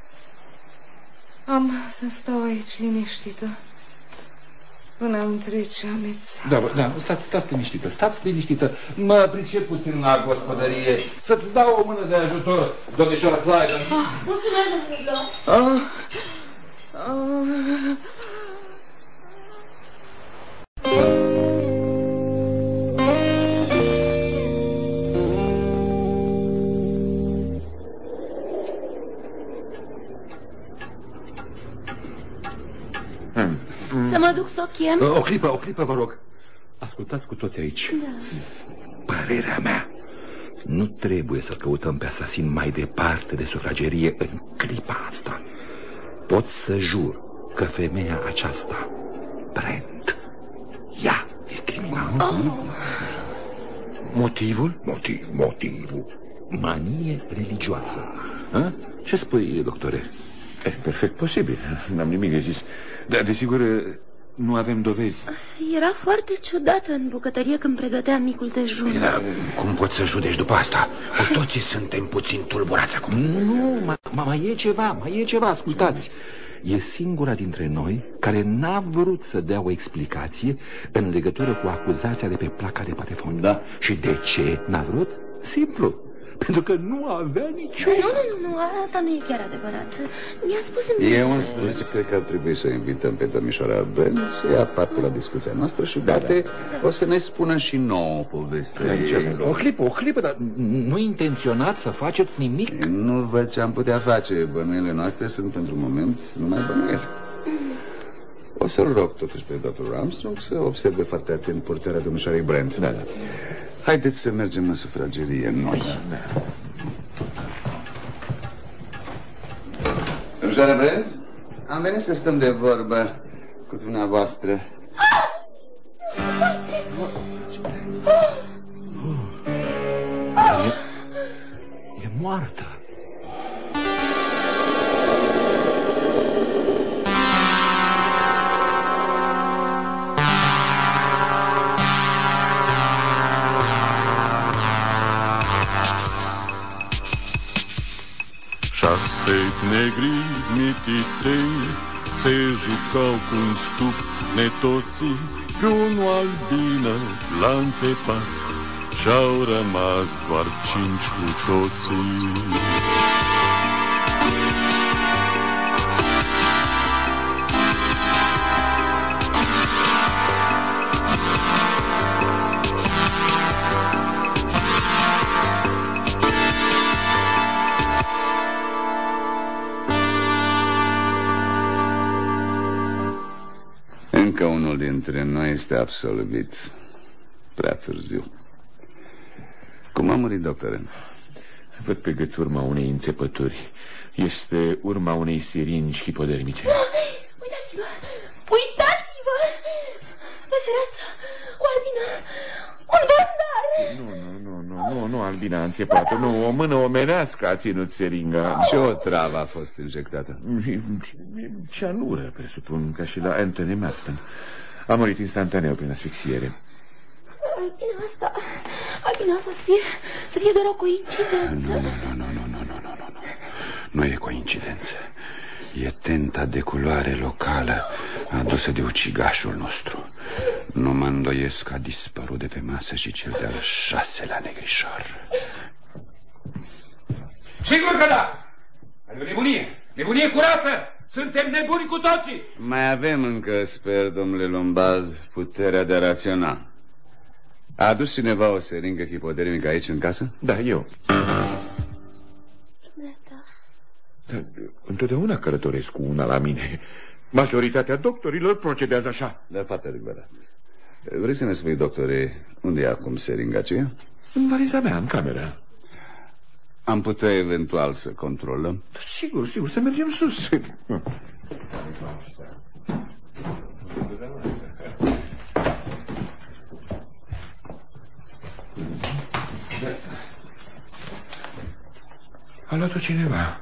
Am să stau aici liniștită până îmi trece ameția. Da, stați liniștită. Mă pricep puțin la gospodărie. Să-ți dau o mână de ajutor, domnișoara Clayton. Mulțumesc, domnule. Să mă duc să o chem? O clipă, vă rog. Ascultați cu toți aici. Da. Părerea mea, nu trebuie să-l căutăm pe asasin mai departe de sufragerie în clipa asta. Pot să jur că femeia aceasta, Brent, ea e criminal. Motivul? Motivul. Manie religioasă. Ce spui, doctore? Perfect posibil. N-am nimic de zis. Dar, desigur, nu avem dovezi. Era foarte ciudată în bucătărie când pregăteam micul dejun. Dar cum poți să judeci după asta? Cu toții suntem puțin tulburați acum. Nu, mai e ceva, ascultați. E singura dintre noi care n-a vrut să dea o explicație în legătură cu acuzația de pe placa de patefon. Da. Și de ce n-a vrut? Simplu. Pentru că nu avea nicio... Nu, asta nu e chiar adevărat. Mi-a spus Eu îmi spun, cred că ar trebui să o invităm pe domnișoara Brent să ia parte la discuția noastră și poate o să ne spună și nouă poveste. O clipă, dar nu intenționați să faceți nimic? Nu văd ce am putea face. Bănuielile noastre sunt pentru moment numai bănuieli. O să-l rog totuși pe doctorul Armstrong să observe foarte atent purtarea domnișoarei Brent. Da. Haideți să mergem în sufragerie noi. Domnișoara Brent, am venit să stăm de vorbă cu dumneavoastră. E moartă. 6 negri mititei se jucau cu un stup netoții, pe unul albină l-a înțepat și-au rămas doar 5 crucioții. Încă unul dintre noi este absolvit. Prea târziu. Cum a murit, doctore? Văd pe gât urma unei înțepături. Este urma unei siringi hipodermice. Uitați-vă! Uitați-vă! Pe fereastră, o albină, un bandar! Nu, albina înțepată. Nu, o mână omenească a ținut seringa. Ce o travă a fost injectată? Cianură, presupun, ca și la Anthony Marston. A murit instantaneu prin asfixiere. Albina asta să fie doar o coincidență. Nu. Nu e coincidență. E tenta de culoare locală adusă de ucigașul nostru. Nu mă îndoiesc că a dispărut de pe masă și cel de-al 6-lea negrișor. Sigur că da! Are o nebunie! Nebunie curată! Suntem nebuni cu toții! Mai avem încă, sper, domnule Lombard, puterea de a raționa. A adus cineva o seringă hipodermică aici în casă? Da, eu. Dar întotdeauna călătoresc cu una la mine. Majoritatea doctorilor procedează așa. Dar foarte adevărat. Vrei să ne spui, doctore, unde e acum seringa aceea? În valiza mea, în cameră. Am putea eventual să controlăm? Sigur, să mergem sus. A luat-o cineva.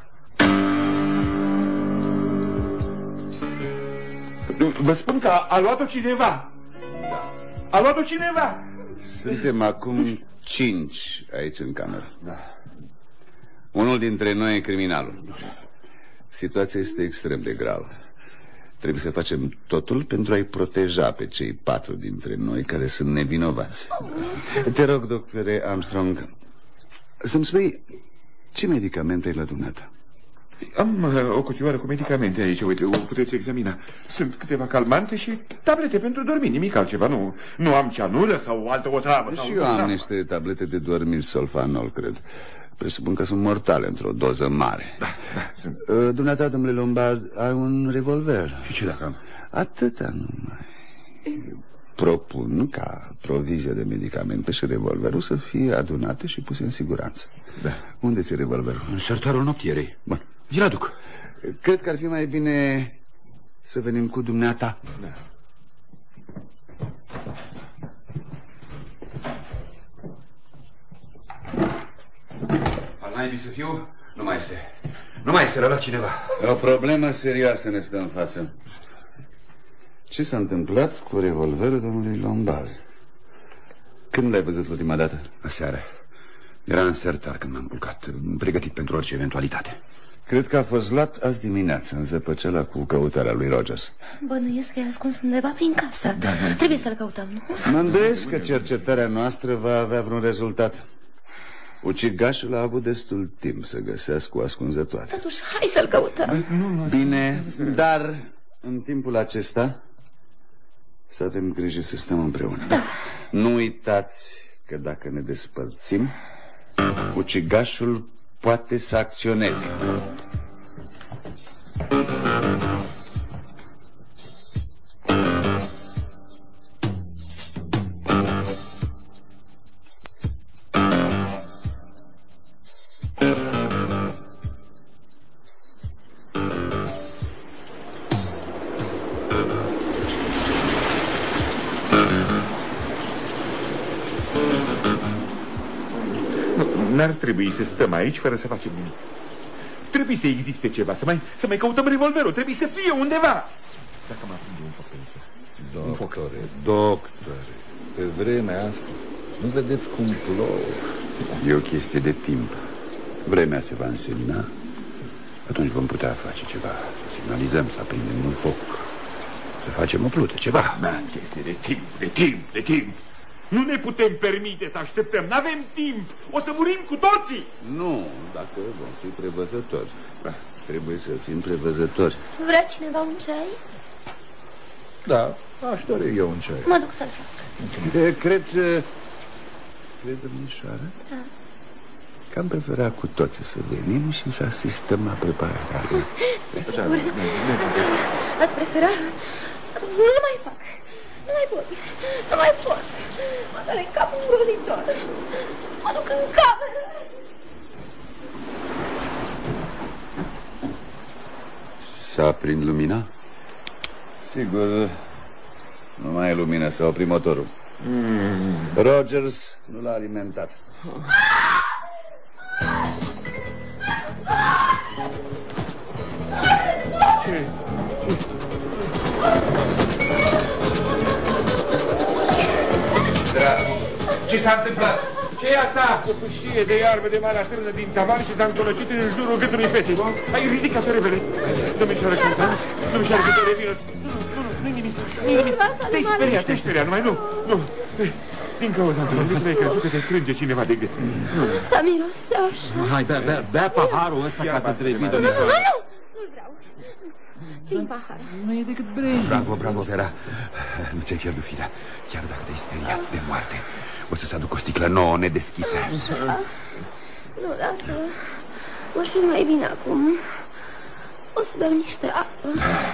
Vă spun că a luat-o cineva. A luat-o cineva. Suntem acum 5 aici în cameră. Unul dintre noi e criminalul. Situația este extrem de gravă. Trebuie să facem totul pentru a-i proteja pe cei 4 dintre noi care sunt nevinovați. Te rog, doctore Armstrong, să-mi spui ce medicamente ai la dumneata. Am o cutioară cu medicamente aici, uite, o puteți examina. Sunt câteva calmante și tablete pentru dormit, nimic altceva. Nu am cianură sau altă otravă. Și eu am niște tablete de dormit sulfanol, cred. Presupun că sunt mortale într-o doză mare. Da, sunt. Dumneata, domnule Lombard, ai un revolver. Și ce dacă am? Atâta numai. Propun ca provizia de medicamente și revolverul să fie adunate și puse în siguranță. Da. Unde ți-e revolverul? În sertarul noptierei. Bun. Vi-l aduc. Cred că ar fi mai bine să venim cu dumneata. Da. Al naibii să fiu? Nu mai este. Nu mai este, l-a luat cineva. O problemă serioasă ne stă în față. Ce s-a întâmplat cu revolverul domnului Lombard? Când l-ai văzut ultima dată? Aseară. Era în sertar când m-am culcat, pregătit pentru orice eventualitate. Cred că a fost luat azi dimineață în zăpăcela cu căutarea lui Rogers. Bănuiesc că e ascuns undeva prin casă. Da. Trebuie să-l căutăm, nu? Mă îndoiesc că cercetarea noastră va avea vreun rezultat. Ucigașul a avut destul timp să găsească o ascunzătoare. Totuși, hai să-l căutăm. Bine, dar în timpul acesta să avem grijă să stăm împreună. Da. Nu uitați că dacă ne despărțim, ucigașul poate să acționeze. N-ar trebui să stăm aici fără să facem nimic. Trebuie să existe ceva, să mai căutăm revolverul. Trebuie să fie undeva. Dacă mă aprinde un foc pe insula. Doctore, pe vremea asta, nu vedeți cum plouă? E o chestie de timp. Vremea se va însemna Atunci vom putea face ceva. Să semnalizăm, să aprindem un foc, să facem o plută, ceva. Da, chestie de timp. Nu ne putem permite să așteptăm, n-avem timp. O să murim cu toții. Nu, dacă vom fi prevăzători. Trebuie să fim prevăzători. Vrea cineva un ceai? Da, aș dori eu un ceai. Mă duc să-l fac. Cred, domnișoară, Da. că am preferat cu toții să venim și să asistăm la prepararea. Sigur. Ați prefera? Atunci nu mai fac. Nu mai pot. Nu mai pot. Mă doare capul îngrozitor. Mă duc în cameră. Să aprind lumina? Sigur, nu mai e lumină, să opri motorul. Rogers nu l-a alimentat. Ce s-a întâmplat? Ce e asta? O fâșie de iarbă de mare atârnă din tavan și s-a încolăcit în jurul gâtului fetei. Hai, ridică-se repede. Domnișoară Clinton, domnișoară Clinton, vină. Nu-i nimic. Te-ai speriat, numai nu. Din cauza întunericului ai crezut că te strânge cineva de gât. Asta mirose așa. Hai, bea paharul ăsta ca să trebi. Nu, nu-l vreau. Ce-i pahar? Nu e decât brandy. Bravo, Vera. Nu ți-ai pierdut firea. Chiar dacă te-ai speriat de moarte, o să-ți aduc o sticlă nouă nedeschisă. Nu, lasă. Mă simt mai bine acum. O să beau niște apă.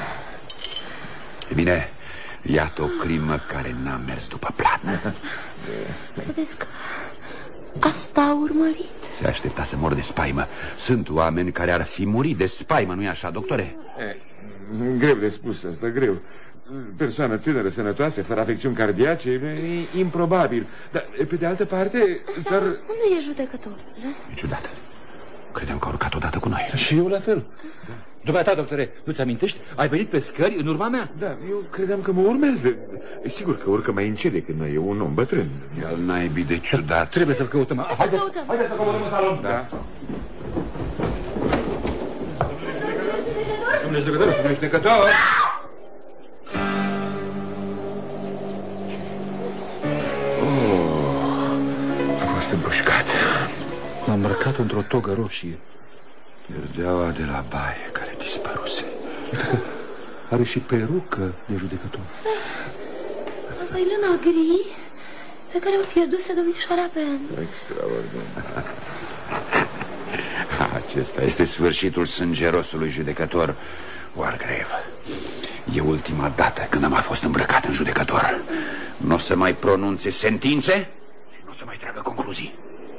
E bine, iată o crimă care n-a mers după plan. Credeți că asta a urmărit? Se aștepta să mor de spaimă. Sunt oameni care ar fi murit de spaimă, nu-i așa, doctore? Greu de spus asta, greu. Persoană tânără, sănătoasă, fără afecțiuni cardiace, e improbabil. Dar, pe de altă parte, s-ar... Unde e judecătorul? E ciudat. Credeam că a urcat odată cu noi. Și eu la fel. Dumneata, doctore, nu-ți amintești? Ai venit pe scări în urma mea. Da, eu credeam că mă urmează. Sigur că urcă mai încet decât noi, e un om bătrân. Al naibii de ciudat. Trebuie să-l căutăm. Haideți să coborăm în salon. Da. Domnule judecător! A fost împușcat. L-am îmbrăcat într-o togă roșie. Perdeaua de la baie care dispăruse. Are și perucă de judecător. Asta e lâna gri pe care o pierduse domnișoara Brand. Extraordinar. Acesta este sfârșitul sângerosului judecător Wargrave. E ultima dată când am mai fost îmbrăcat în judecător. Nu o să mai pronunțe sentințe și nu o să mai tragă concluzii.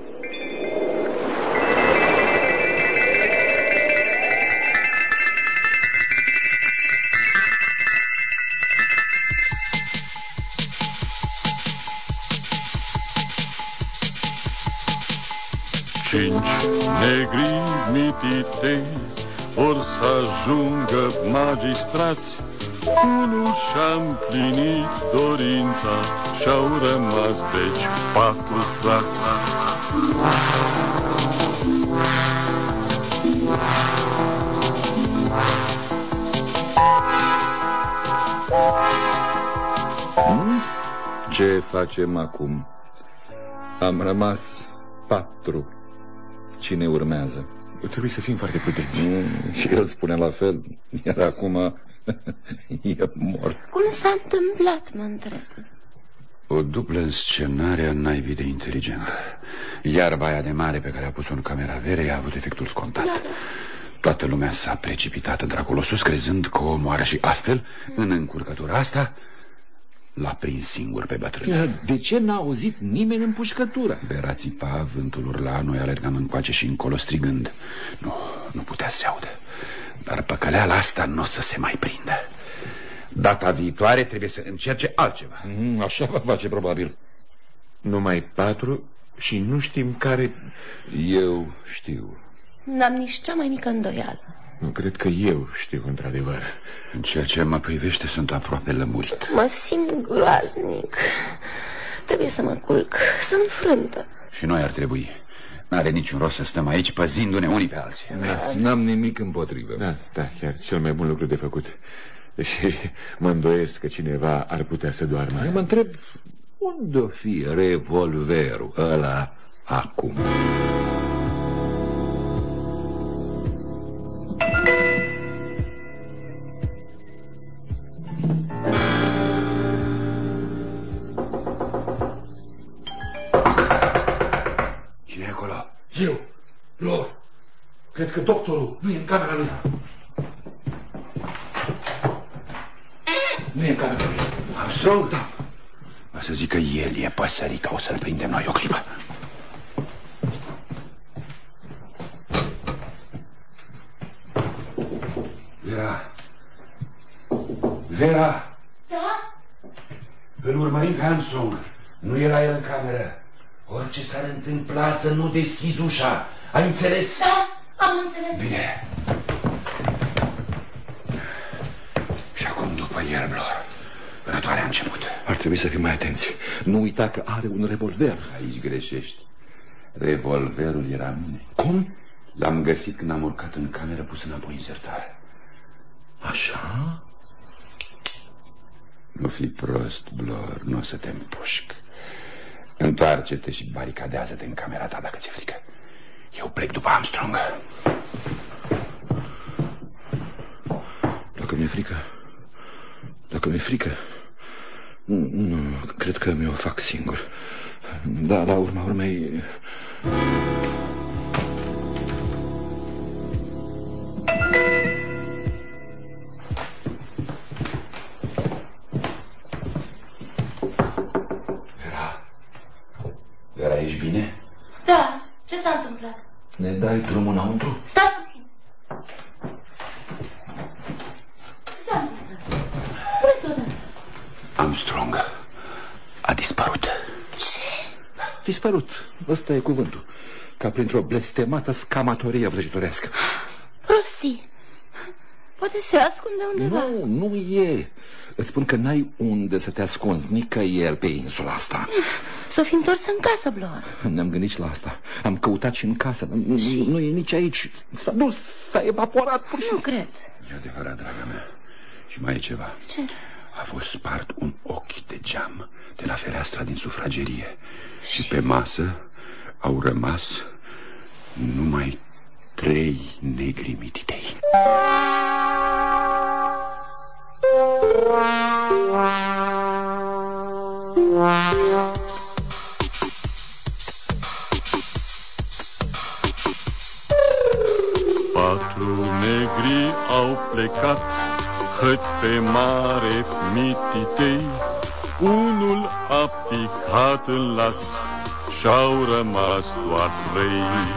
Cinci negri mititei or să ajungă magistrați. Unul și-a împlinit dorința și-au rămas deci 4 frați. Ce facem acum? Am rămas 4. Cine urmează? Trebuie să fim foarte prudenți. Și el spune la fel. Iar acum e mort. Cum s-a întâmplat, mă întreb? O dublă înscenare a naibii de inteligentă. Iarba aia de mare pe care a pus-o în camera Verei a avut efectul scontat. Toată lumea s-a precipitat într-acolo sus, crezând că o omoară și astfel, în încurcătura asta, l-a prins singur pe bătrân. De ce n-a auzit nimeni împușcătura? Vera țipa, vântul urla, noi alergam încoace și încolo strigând. Nu putea să se audă. Dar păcăleala asta nu o să se mai prindă. Data viitoare trebuie să încerce altceva. Așa va face probabil. Numai 4 și nu știm care... Eu știu. N-am nici cea mai mică îndoială. Cred că eu știu într-adevăr. În ceea ce mă privește sunt aproape lămurit. Mă simt groaznic. Trebuie să mă culc. Sunt frântă. Și noi ar trebui. N-are niciun rost să stăm aici păzindu-ne unii pe alții. N-am nimic împotrivă. Da, chiar cel mai bun lucru de făcut. Deși mă îndoiesc că cineva ar putea să doarmă. Mă întreb, unde-o fi revolverul ăla acum? Cine e acolo? Eu, Lor. Cred că doctorul nu e în camera lui. Nu e în camera lui. Armstrong? Da. O să zic că el e păsărica, o să-l prindem noi o clipă. Vera! Da? Îl urmărim pe Armstrong. Nu era el în cameră. Orice s-ar întâmpla să nu deschizi ușa. Ai înțeles? Da, am înțeles. Bine. Și acum după el, Blor. Rătoarea a început. Ar trebui să fim mai atenți. Nu uita că are un revolver. Aici greșești. Revolverul era a mine. Cum? L-am găsit când am urcat în cameră, pus înapoi în sertare. Așa? Nu fi prost, Blor, nu o să te împușc. Întoarce-te și baricadează-te în camera ta dacă ți-e frică. Eu plec după Armstrong. Dacă mi-e frică, nu, cred că mi-o fac singur. Da, la urma urmei... Vera, ești bine? Da, ce s-a întâmplat? Ne dai drumul înăuntru? Stai puțin. Ce s-a întâmplat? Spune-ți odată. Armstrong a dispărut. Ce? Dispărut, ăsta e cuvântul. Ca printr-o blestemată scamatorie vrăjitorească. Prostii. Poate se ascunde undeva. Nu e. Îți spun că n-ai unde să te ascunzi nicăieri pe insula asta. S-o fi întors în casă, Blor. Ne-am gândit și la asta. Am căutat și în casă. Nu e nici aici. S-a dus, s-a evaporat. Nu cred. E adevărat, draga mea. Și mai e ceva. Ce? A fost spart un ochi de geam de la fereastra din sufragerie. Și pe masă au rămas numai 3 negri mititei. Patru negri au plecat, hăt pe mare mititei. Unul a picat în laț și-au rămas doar 3.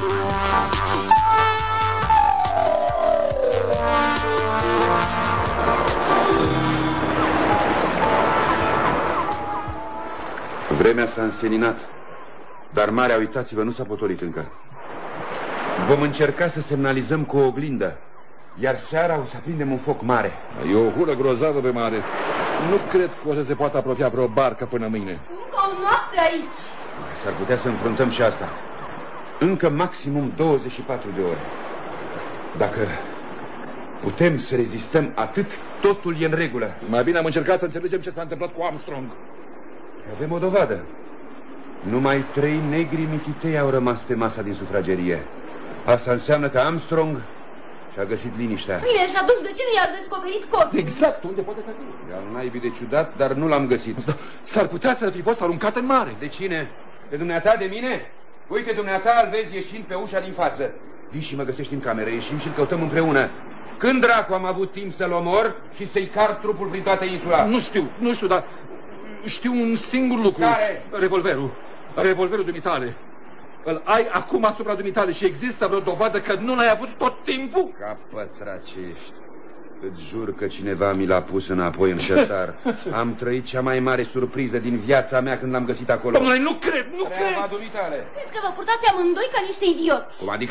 Vremea s-a înseninat, dar marea, uitați-vă, nu s-a potolit încă. Vom încerca să semnalizăm cu o oglindă, iar seara o să aprindem un foc mare. E o hură grozavă pe mare. Nu cred că o să se poată apropia vreo barcă până mâine. Încă o noapte aici. S-ar putea să înfruntăm și asta. Încă maximum 24 de ore. Dacă putem să rezistăm atât, totul e în regulă. Mai bine am încercat să înțelegem ce s-a întâmplat cu Armstrong. Avem o dovadă. Numai 3 negri mititei au rămas pe masa din sufragerie. Asta înseamnă că Armstrong și-a găsit liniștea. Bine, și atunci de ce nu i-a descoperit corpul? Exact, unde poate să fie? E al naibii de ciudat, dar nu l-am găsit. S-ar putea să fi fost aruncat în mare. De cine? De dumneata, de mine? Uite, dumneata îl vezi ieșind pe ușa din față. Vii și mă găsești în cameră, ieșim și îl căutăm împreună. Când dracu am avut timp să-l omor și să-i car trupul prin toată insula? Nu știu, dar știu un singur lucru. Care? Revolverul dumitale. Îl ai acum asupra dumitale și există vreo dovadă că nu l-ai avut tot timpul? Capătracești. Îți jur că cineva mi l-a pus înapoi în sertar. Am trăit cea mai mare surpriză din viața mea când l-am găsit acolo. Domnule, nu cred! Cred că vă purtați amândoi ca niște idioți. Cum adică?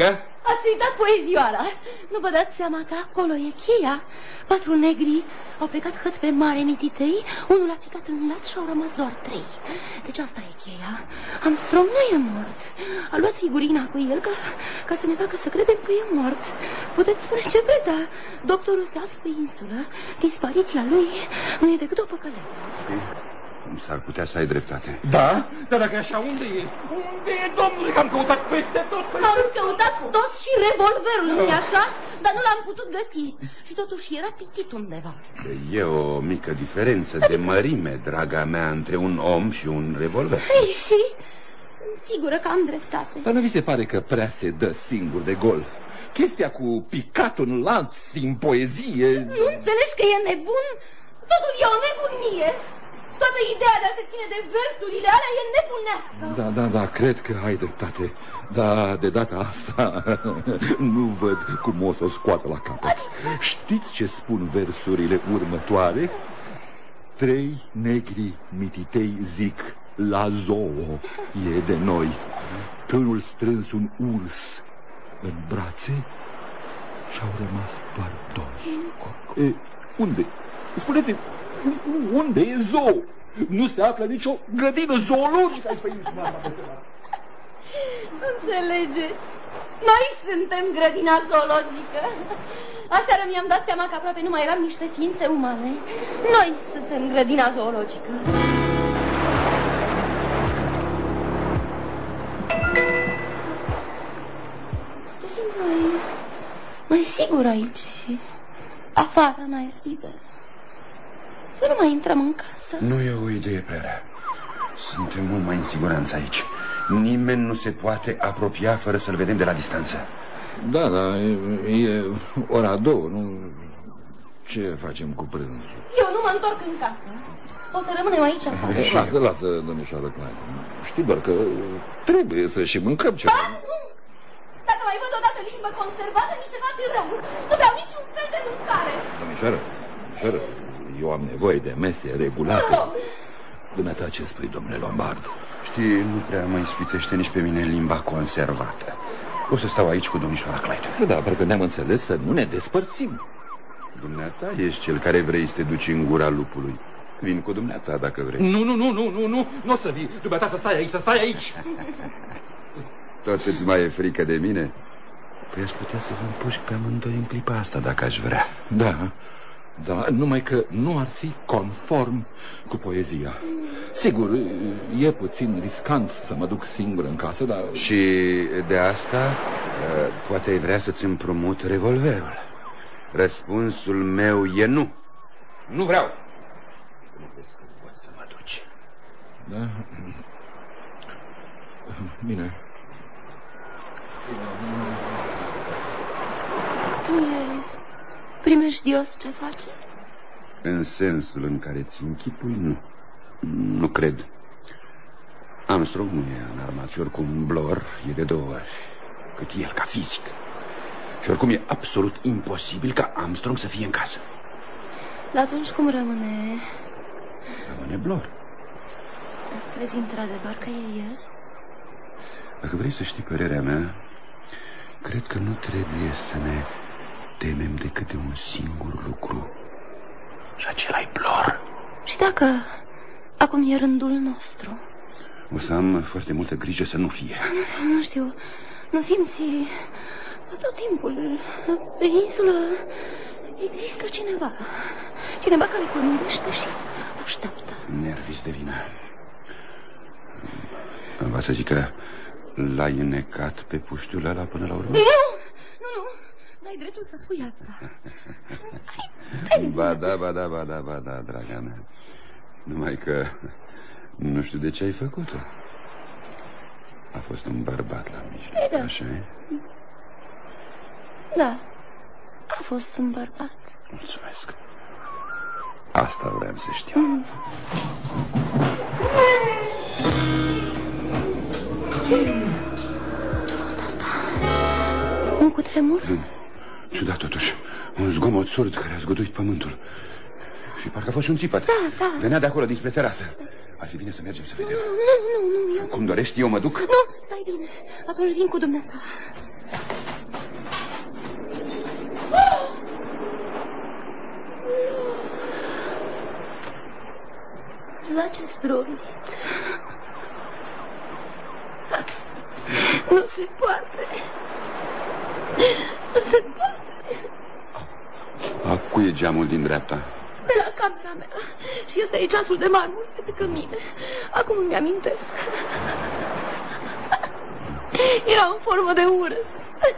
Ați uitat poezioara. Nu vă dați seama că acolo e cheia? 4 negri au plecat hăt pe mare mititei, unul a picat în laț și au rămas doar 3. Deci asta e cheia. Armstrong nu e mort. A luat figurina cu el ca să ne facă să credem că e mort. Puteți spune ce vreți, dar doctorul se află pe insulă. Dispariția lui nu e decât o păcăleală. S-ar putea să ai dreptate. Da? Dar dacă așa, unde e? Unde e, domnule? Că am căutat peste tot. Am căutat tot și revolverul, nu-i așa? Dar nu l-am putut găsi. Și totuși era pitit undeva. E o mică diferență de mărime, draga mea, între un om și un revolver. Ei, și sunt sigură că am dreptate. Dar nu vi se pare că prea se dă singur de gol? Chestia cu picatul în lanț din poezie... Nu înțelegi că e nebun? Totul e o nebunie. Toată ideea de a se ține de versurile alea e nebunească. Da, cred că ai dreptate. Dar de data asta nu văd cum o să o scoată la capăt. Știți ce spun versurile următoare? 3 negri mititei zic, la zoo e de noi. Pe unul strâns un urs în brațe și-au rămas doar 2. Unde? Spuneți-mi, unde e zoo? Nu se află nicio grădină zoologică aici pe insula asta. Înțelegeți? Noi suntem grădina zoologică. Aseară mi-am dat seama că aproape nu mai eram niște ființe umane. Noi suntem grădina zoologică. Te simți mai sigur aici, afară, în aer liber. Să nu mai intrăm în casă. Nu e o idee prea rea. Suntem mult mai în siguranță aici. Nimeni nu se poate apropia fără să-l vedem de la distanță. Da, e ora 2, nu? Ce facem cu prânzul? Eu nu mă întorc în casă. O să rămânem aici afară. Lasă, domnișoară Klein. Știi doar că trebuie să și mâncăm ceva. Nu! Dacă mai văd odată limbă conservată, mi se face rău. Nu vreau niciun fel de mâncare. Domnișoară, eu am nevoie de mese regulate. Dumneata, ce spui, domnule Lombard? Știi, nu prea mă ispitește nici pe mine limba conservată. O să stau aici cu domnișoara Clayton. Da, pentru că ne-am înțeles să nu ne despărțim. Dumneata ești cel care vrei să te duci în gura lupului. Vin cu dumneata dacă vrei. Nu o să vii. Dumneata să stai aici. Tot îți mai e frică de mine? Păi aș putea să vă împușc pe amândoi în clipa asta dacă aș vrea. Da, numai că nu ar fi conform cu poezia. Sigur, e puțin riscant să mă duc singur în casă, dar... Și de asta poate ai vrea să-ți împrumut revolverul. Răspunsul meu e nu. Nu vreau. Nu crezi că poți să mă duci? Da. Bine. Nu e primejdios ce face? În sensul în care ți închipui, nu. Nu cred. Armstrong nu e înarmat și oricum Blor e de 2 ori cât el ca fizic. Și oricum e absolut imposibil ca Armstrong să fie în casă. Dar atunci cum rămâne? Rămâne Blor. Crezi într-adevăr că e el? Dacă vrei să știi părerea mea, cred că nu trebuie să ne temem decât de un singur lucru. Și acela-i Blor. Și dacă acum e rândul nostru? O să am foarte multă grijă să nu fie. Nu știu. Nu simți tot timpul pe insulă există cineva. Cineva care pândește și așteaptă. Nervis de vină. Va să zic că l-ai înnecat pe puștiul ăla până la urmă? Nu! N-ai dreptul să spui asta. Ba da, draga mea. Numai că nu știu de ce ai făcut-o. A fost un bărbat la mijloc, da. Așa e? Da, a fost un bărbat. Mulțumesc. Asta vreau să știu. Ce-a fost asta? Un cutremur? Ciudat totuși. Un zgomot surd care a zguduit pământul. Și parcă a fost și un țipăt. Da. Venea de acolo, dinspre terasă. Ar fi bine să mergem să vedem. Nu. Cum dorești, eu mă duc? Nu, stai bine. Atunci vin cu dumneata. zace zdrorit. Nu se poate. Nu se poate. A cui e geamul din dreapta? De la camera mea. Și ăsta e ceasul de marmură de pe cămine. Acum îmi amintesc. Era în formă de urs.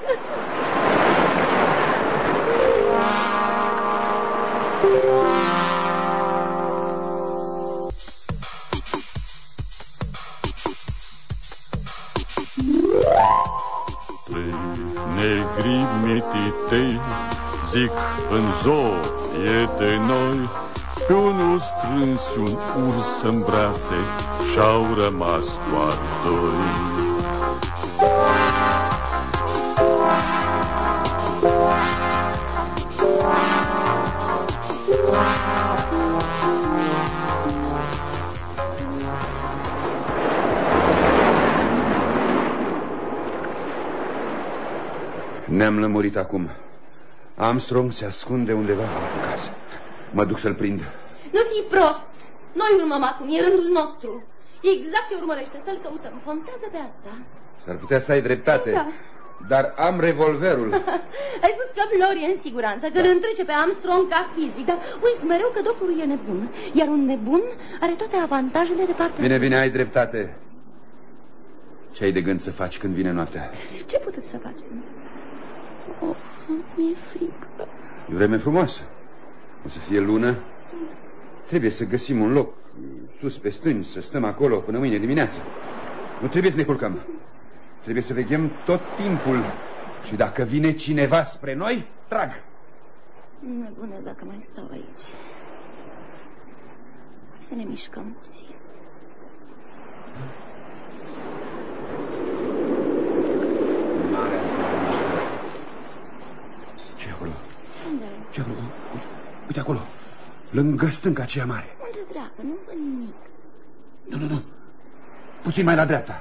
Trei negri mititei zic în zoo e de noi. Pe unul strâns și un urs în brațe și-au rămas doar doi. Ne-am lămurit acum. Armstrong se ascunde undeva în casă. Mă duc să-l prind. Nu fi prost. Noi urmăm acum, e rândul nostru. E exact ce urmărește, să-l căutăm. Contează pe asta. S-ar putea să ai dreptate. Da. Dar am revolverul. Ai spus că Blor e în siguranță, că îl întrece pe Armstrong ca fizic. Dar uiți mereu că doctorul e nebun. Iar un nebun are toate avantajele de partea. Bine, bine, ai dreptate. Ce ai de gând să faci când vine noaptea? Ce putem să facem? Oh, mi-e frică. E vreme frumoasă. O să fie lună. Trebuie să găsim un loc sus pe stânci, să stăm acolo până mâine dimineață. Nu trebuie să ne culcăm. Trebuie să veghem tot timpul. Și dacă vine cineva spre noi, trag. Nebune, dacă mai stau aici. Hai să ne mișcăm puțin. Ce acolo? Unde? Ce acolo? Uite acolo. Lângă stânca aceea mare. Unde dreaptă? Nu văd nimic. Nu. Puțin mai la dreapta.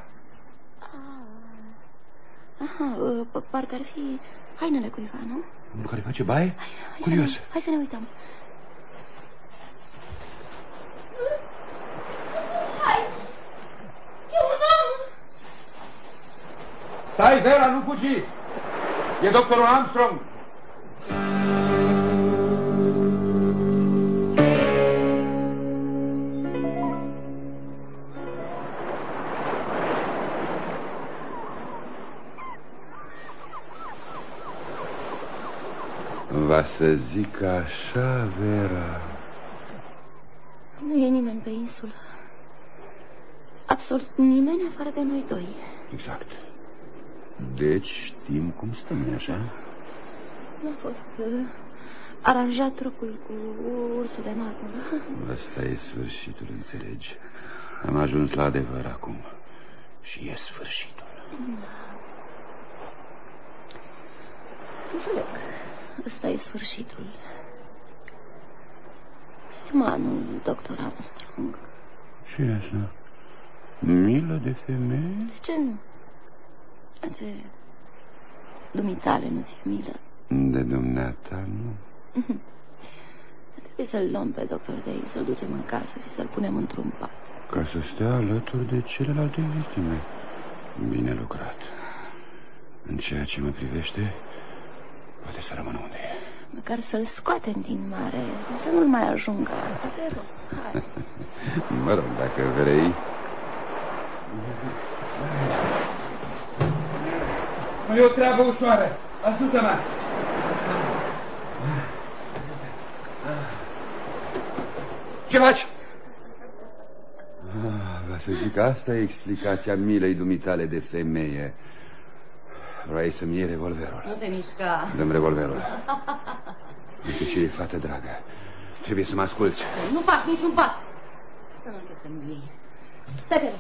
Aha, parcă ar fi hainele cuiva, nu? Unul care face baie? Curios. Hai să ne uităm. Hai! E un om! Stai, Vera, nu fugi! E doctorul Armstrong! Va să zic așa, Vera. Nu e nimeni pe insulă. Absolut nimeni afară de noi doi. Exact. Deci știm cum stăm, nu-i așa? Nu a fost aranjat trupul cu ursul de marmură. Asta e sfârșitul, înțelegi? Am ajuns la adevăr acum. Și e sfârșitul. Înțeleg. Ăsta e sfârșitul. Sermanul doctor Armstrong. Și asta? Milă de femeie? De ce nu? Ce dumitale nu ți-e milă? De dumneata, nu? Trebuie să-l luăm pe doctor Dave, să-l ducem în casă și să-l punem într-un pat. Ca să stea alături de celelalte victime. Bine lucrat. În ceea ce mă privește, poate să rămână unde e. Măcar să-l scoatem din mare, să nu-l mai ajungă. Te rog, hai. Mă rog, dacă vrei. Nu e o treabă ușoară. Ajută-mă! Ce faci? Va să zic, asta e explicația milei dumitale de femeie. Vrei să-mi iei revolverul? Nu te mișca. Dă-mi revolverul. Uite ce e, fată dragă. Trebuie să mă asculți. Nu faci niciun pas. Să nu încerci să-mi iei. Stai pe loc.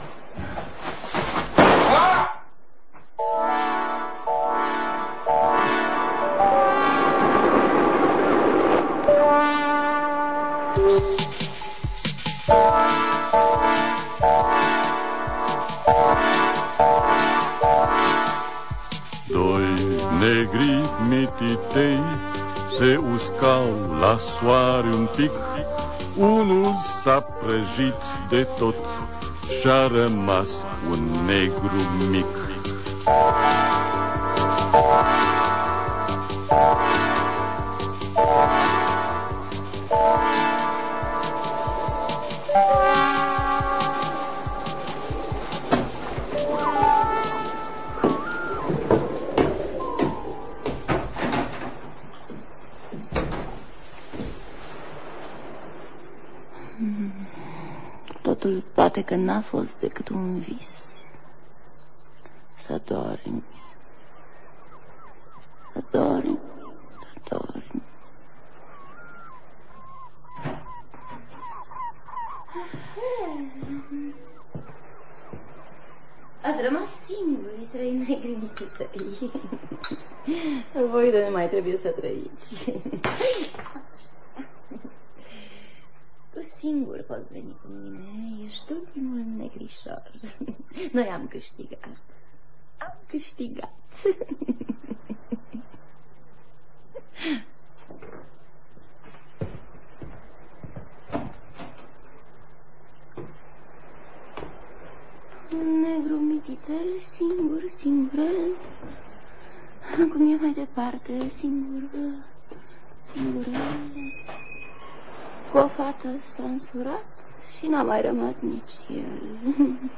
Doi negri mititei se uscau la soare un pic Unul s-a prăjit de tot și-a rămas un negru mic. Totul poate că n-a fost decât un vis. Să dormi, să dormi, să dormi. Ați rămas singuri, 3 negri mici tăi. Voi de nu mai trebuie să trăiți. Tu singur poți veni cu mine. Ești ultimul negrișor. Noi am câștigat. Am câștigat. Un negru mititel, singur, singurel. Cum e mai departe, singurel. Cu o fată s-a însurat și n-a mai rămas nici el.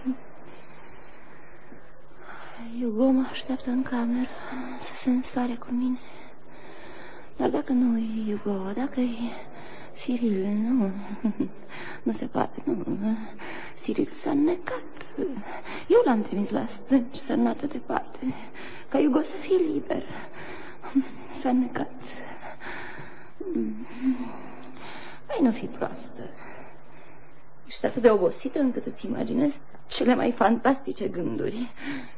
Hugo mă așteaptă în cameră să se însoare cu mine. Dar dacă nu e Hugo, dacă e Cyril, nu se poate, nu. Cyril s-a înnecat. Eu l-am trimis la stânci să înnoată departe, ca Hugo să fie liber. S-a înnecat. Hai, nu fi proastă. Ești atât de obosită încât îți imaginezi cele mai fantastice gânduri.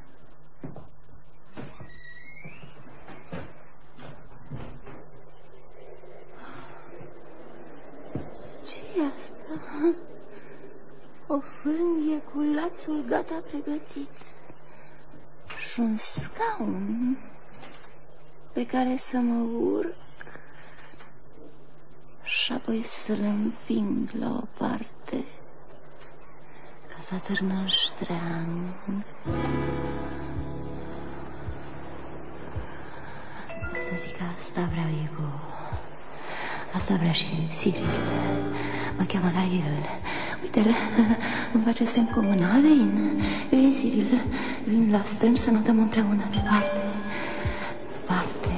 Ce-i asta? O frânghie cu lațul gata pregătit și un scaun pe care să mă urc și apoi să-l împing la o parte ca să atârnă în ștreang. Să zic că asta vreau Hugo. Asta vrea și Cyril. Mă cheamă la el. Uite-l, îmi face semn cu mâna. Vin, Cyril. Vin la stânci să notăm împreună departe. Departe.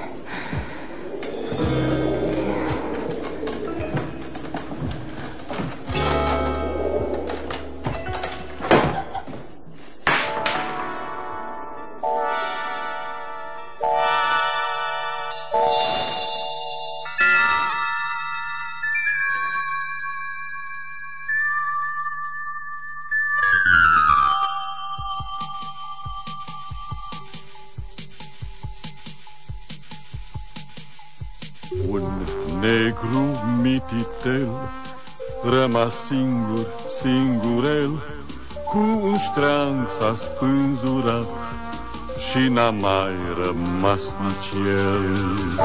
Rămas singur, singurel, cu un ștreang s-a spânzurat și n-a mai rămas nici el.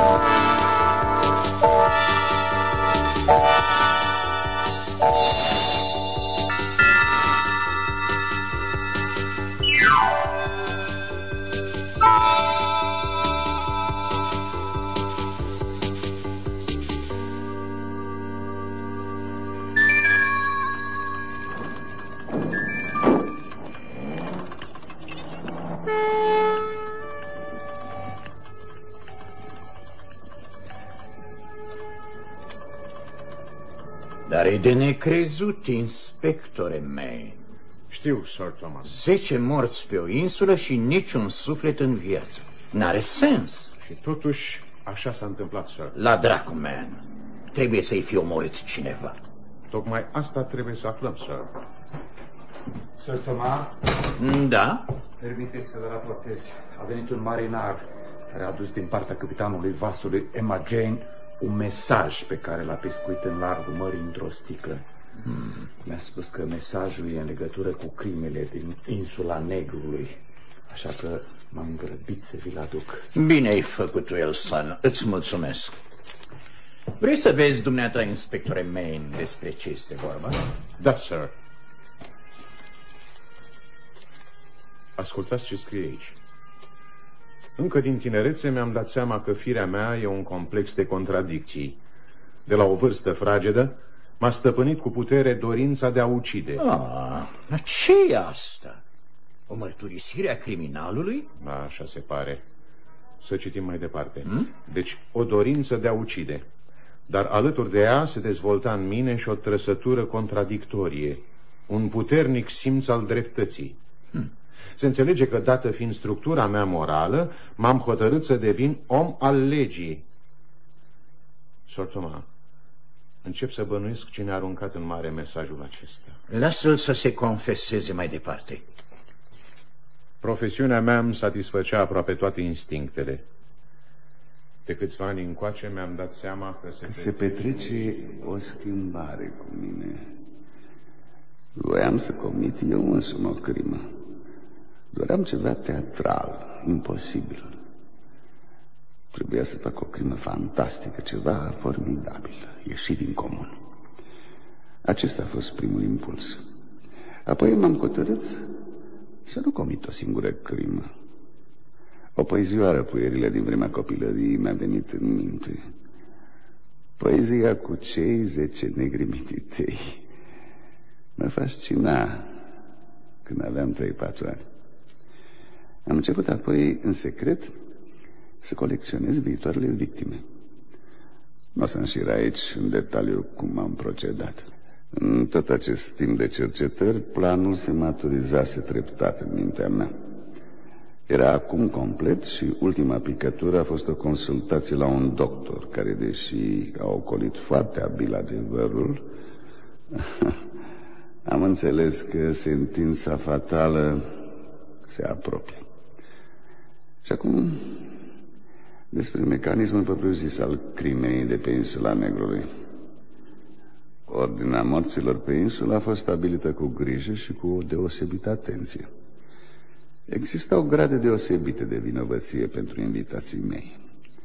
Dar e de necrezut, inspectore Maine. Știu, Sir Thomas. 10 morți pe o insulă și niciun suflet în viață. N-are sens. Și totuși, așa s-a întâmplat, Sir. La dracu, man. Trebuie să-i fi omorât cineva. Tocmai asta trebuie să aflăm, Sir. Sir Thomas? Da? Permiteți să vă raportez. A venit un marinar care a adus din partea capitanului vasului Emma Jane un mesaj pe care l-a pescuit în largul mării într-o sticlă. Mi-a spus că mesajul e în legătură cu crimele din insula Negrului, așa că m-am grăbit să vi-l aduc. Bine ai făcut, Wilson. Îți mulțumesc. Vrei să vezi, dumneata, inspectore Main, despre ce este vorba? Da, sir. Ascultați ce scrie aici. Încă din tinerețe mi-am dat seama că firea mea e un complex de contradicții. De la o vârstă fragedă m-a stăpânit cu putere dorința de a ucide. Ce e asta? O mărturisire a criminalului? Așa se pare. Să citim mai departe. Deci, o dorință de a ucide. Dar alături de ea se dezvolta în mine și o trăsătură contradictorie. Un puternic simț al dreptății. Se înțelege că, dată fiind structura mea morală, m-am hotărât să devin om al legii. Sor Thomas, încep să bănuiesc cine a aruncat în mare mesajul acesta. Lasă-l să se confeseze mai departe. Profesiunea mea îmi satisfăcea aproape toate instinctele. De câțiva ani încoace mi-am dat seama că se petrece o schimbare cu mine. Voiam să comit eu însumi o crimă. Doream ceva teatral, imposibil. Trebuia să fac o crimă fantastică, ceva formidabil, ieșit din comun. Acesta a fost primul impuls. Apoi m-am hotărât să nu comit o singură crimă. O poezioară puierilă din vremea copilăriei mi-a venit în minte. Poezia cu cei 10 negri mititei. Mă fascina când aveam 3-4 ani. Am început apoi, în secret, să colecționez viitoarele victime. Nu o să înșir aici în detaliu cum am procedat. În tot acest timp de cercetări, planul se maturizase treptat în mintea mea. Era acum complet și ultima picătură a fost o consultație la un doctor, care, deși a ocolit foarte abil adevărul, am înțeles că sentința fatală se apropie. Și acum, despre mecanismul propriu-zis al crimei de pe insula Negrului. Ordinea morților pe insulă a fost stabilită cu grijă și cu o deosebită atenție. Existau grade deosebite de vinovăție pentru invitații mei.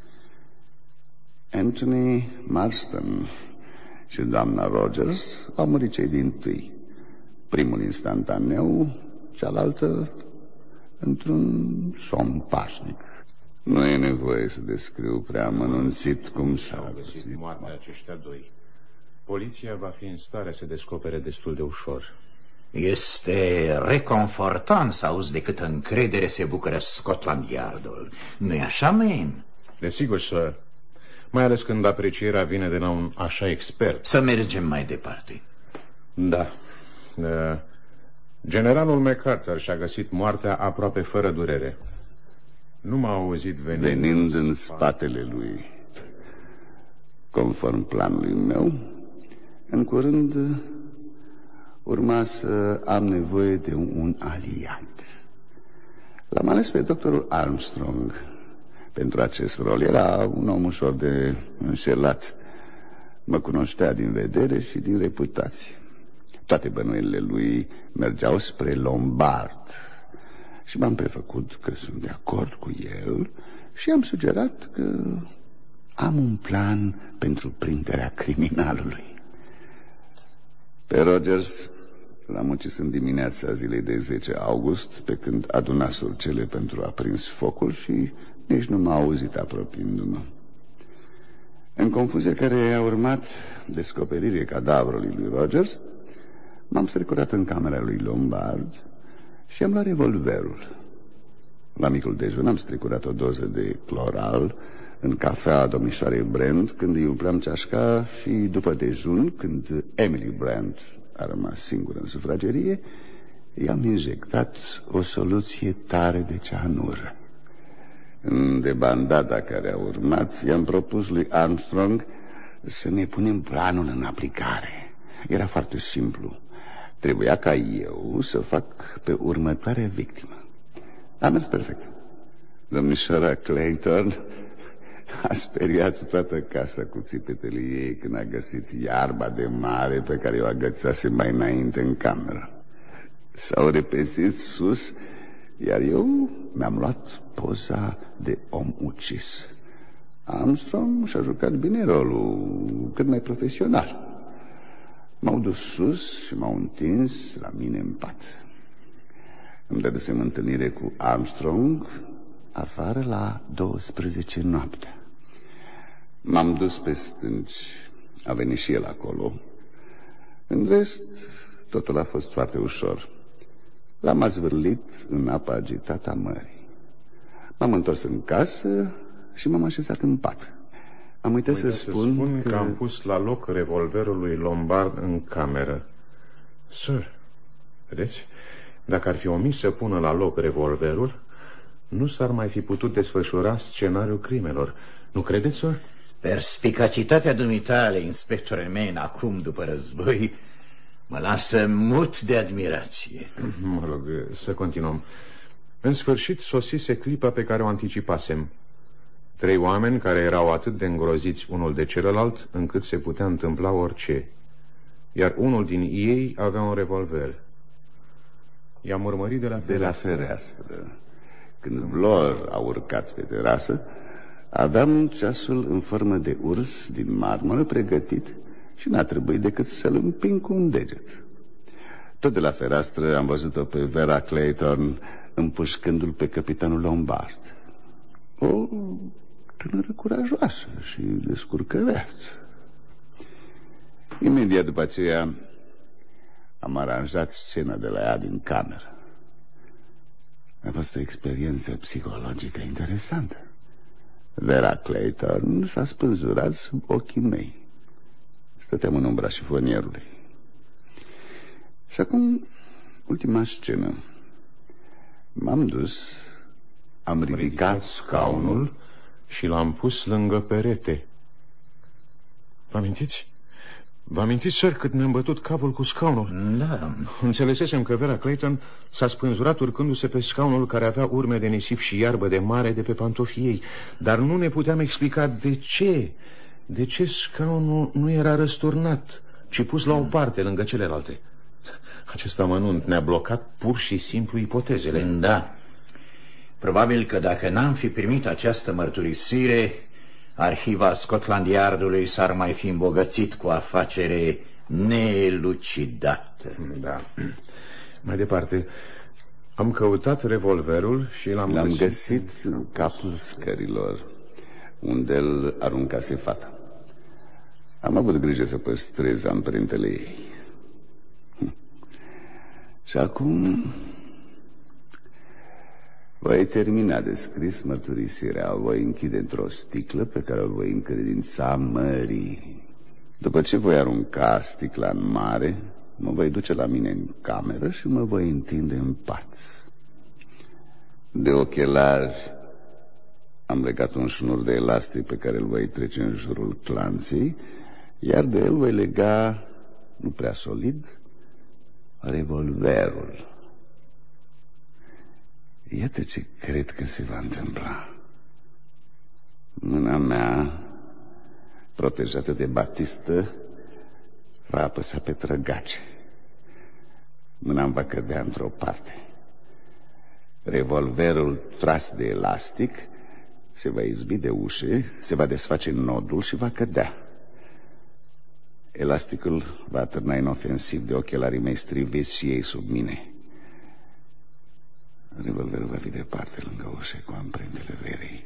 Anthony Marston și doamna Rogers au murit cei dintâi. Primul instantaneu, cealaltă într-un somn pașnic. Nu e nevoie să descriu prea amănunțit cum s-au găsit moartea aceștia doi. Poliția va fi în stare să descopere destul de ușor. Este reconfortant să auzi de câtă încredere se bucură Scotland Yardul. Nu-i așa, Main? Desigur, sir. Mai ales când aprecierea vine de la un așa expert. Să mergem mai departe. Da. Generalul MacArthur și-a găsit moartea aproape fără durere. Nu m-a auzit venind în spatele lui. Conform planului meu, în curând urma să am nevoie de un aliat. L-am ales pe doctorul Armstrong pentru acest rol. Era un om ușor de înșelat. Mă cunoștea din vedere și din reputație. Toate bănuielile lui mergeau spre Lombard și m-am prefăcut că sunt de acord cu el și am sugerat că am un plan pentru prinderea criminalului. Pe Rogers l-am ucis în dimineața zilei de 10 august, pe când aduna surcele pentru a prins focul și nici nu m-a auzit apropiindu-mă. În confuzia care a urmat descoperirii cadavrului lui Rogers, m-am strecurat în camera lui Lombard și am luat revolverul. La micul dejun am strecurat o doză de cloral în cafea domnișoarei Brand când îi umpleam ceașca și după dejun, când Emily Brand a rămas singură în sufragerie, i-am injectat o soluție tare de cianură. În debandada care a urmat, i-am propus lui Armstrong să ne punem planul în aplicare. Era foarte simplu. Trebuia ca eu să fac pe următoarea victimă. A mers perfect. Domnișoara Clayton a speriat toată casa cu țipetele ei când a găsit iarba de mare pe care o agățase mai înainte în cameră. S-au repezit sus, iar eu mi-am luat poza de om ucis. Armstrong și-a jucat bine rolul, cât mai profesional. M-au dus sus și m-au întins la mine în pat. Îmi dădusem întâlnire cu Armstrong afară la 12 noaptea. M-am dus pe stânci, a venit și el acolo. În rest, totul a fost foarte ușor. L-am azvârlit în apa agitată a mării. M-am întors în casă și m-am așezat în pat. Am uitat să spun că am pus la loc revolverul lui Lombard în cameră. Sir, vedeți? Dacă ar fi omis să pună la loc revolverul, nu s-ar mai fi putut desfășura scenariul crimelor. Nu credeți, sir? Perspicacitatea dumitale, inspectore Main, acum după război, mă lasă mut de admirație. Mă rog, să continuăm. În sfârșit sosise clipa pe care o anticipasem. 3 oameni care erau atât de îngroziți unul de celălalt încât se putea întâmpla orice. Iar unul din ei avea un revolver. I-am urmărit de la fereastră. Când Blor a urcat pe terasă, aveam ceasul în formă de urs din marmură pregătit și n-a trebuit decât să-l împing cu un deget. Tot de la fereastră am văzut-o pe Vera Clayton împușcându-l pe capitanul Lombard. O tânără curajoasă și descurcăreață. Imediat după aceea am aranjat scena de la ea din cameră. A fost o experiență psihologică interesantă. Vera Clayton s-a spânzurat sub ochii mei. Stăteam în umbra șifonierului. Și acum, ultima scenă. M-am dus, am ridicat scaunul și l-am pus lângă perete. Vă amintiți? Vă amintiți, sir, cât ne-am bătut capul cu scaunul? Da. Înțelesesem că Vera Clayton s-a spânzurat urcându-se pe scaunul care avea urme de nisip și iarbă de mare de pe pantofii ei. Dar nu ne puteam explica de ce. De ce scaunul nu era răsturnat, ci pus la o parte lângă celelalte. Acest amănunt ne-a blocat pur și simplu ipotezele. Da. Probabil că dacă n-am fi primit această mărturisire, arhiva Scotland Yardului s-ar mai fi îmbogățit cu o afacere neelucidată. Da. Mai departe, am căutat revolverul și l-am găsit în capul scărilor, unde îl aruncase fata. Am avut grijă să păstrez amprentele ei. Și acum voi termina de scris mărturisirea. O voi închide într-o sticlă pe care o voi încredința mării. După ce voi arunca sticla în mare, mă voi duce la mine în cameră și mă voi întinde în pat. De ochelari am legat un șnur de elastic pe care îl voi trece în jurul clanței, iar de el voi lega, nu prea solid, revolverul. Iată ce cred că se va întâmpla. Mâna mea, protejată de batistă, va apăsa pe trăgace. Mâna îmi va cădea într-o parte. Revolverul tras de elastic se va izbi de ușe, se va desface nodul și va cădea. Elasticul va atârna inofensiv de ochelarii mei striviți și ei sub mine. Revolverul va fi departe lângă ușe cu amprentele Verei.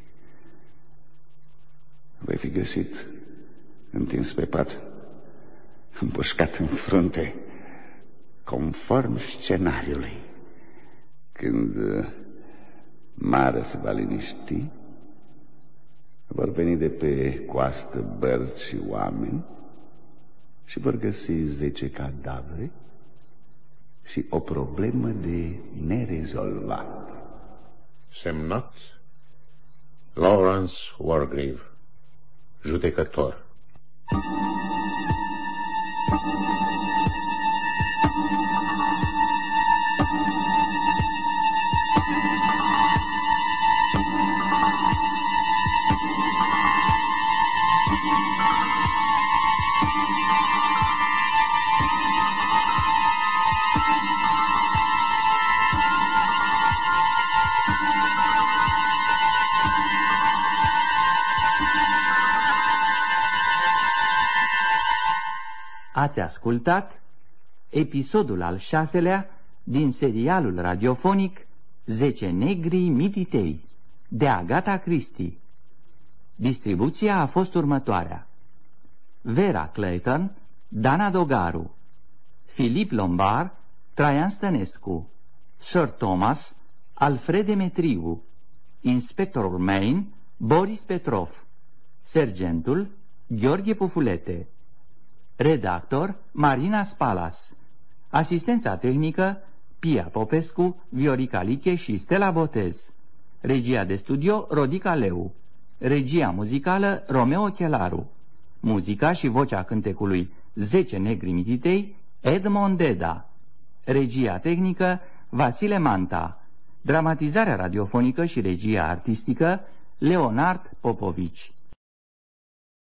Voi fi găsit întins pe pat, împușcat în frunte, conform scenariului. Când marea se va liniști, vor veni de pe coastă bărci și oameni și vor găsi 10 cadavre și o problemă de nerezolvat. Semnat Lawrence Wargrave, judecător. Ați ascultat episodul al 6-lea din serialul radiofonic 10 negri mititei de Agatha Christie. Distribuția a fost următoarea: Vera Clayton, Dana Dogaru, Filip Lombard, Traian Stănescu, Sir Thomas, Alfred Demetriu, Inspectorul Main, Boris Petrov, Sergentul, Gheorghe Pufulete, redactor, Marina Spalas, asistența tehnică, Pia Popescu, Viorica Liche și Stella Botez, regia de studio, Rodica Leu, regia muzicală, Romeo Chelaru, muzica și vocea cântecului 10 negri mititei, Edmond Deda, regia tehnică, Vasile Manta, dramatizarea radiofonică și regia artistică, Leonard Popovici.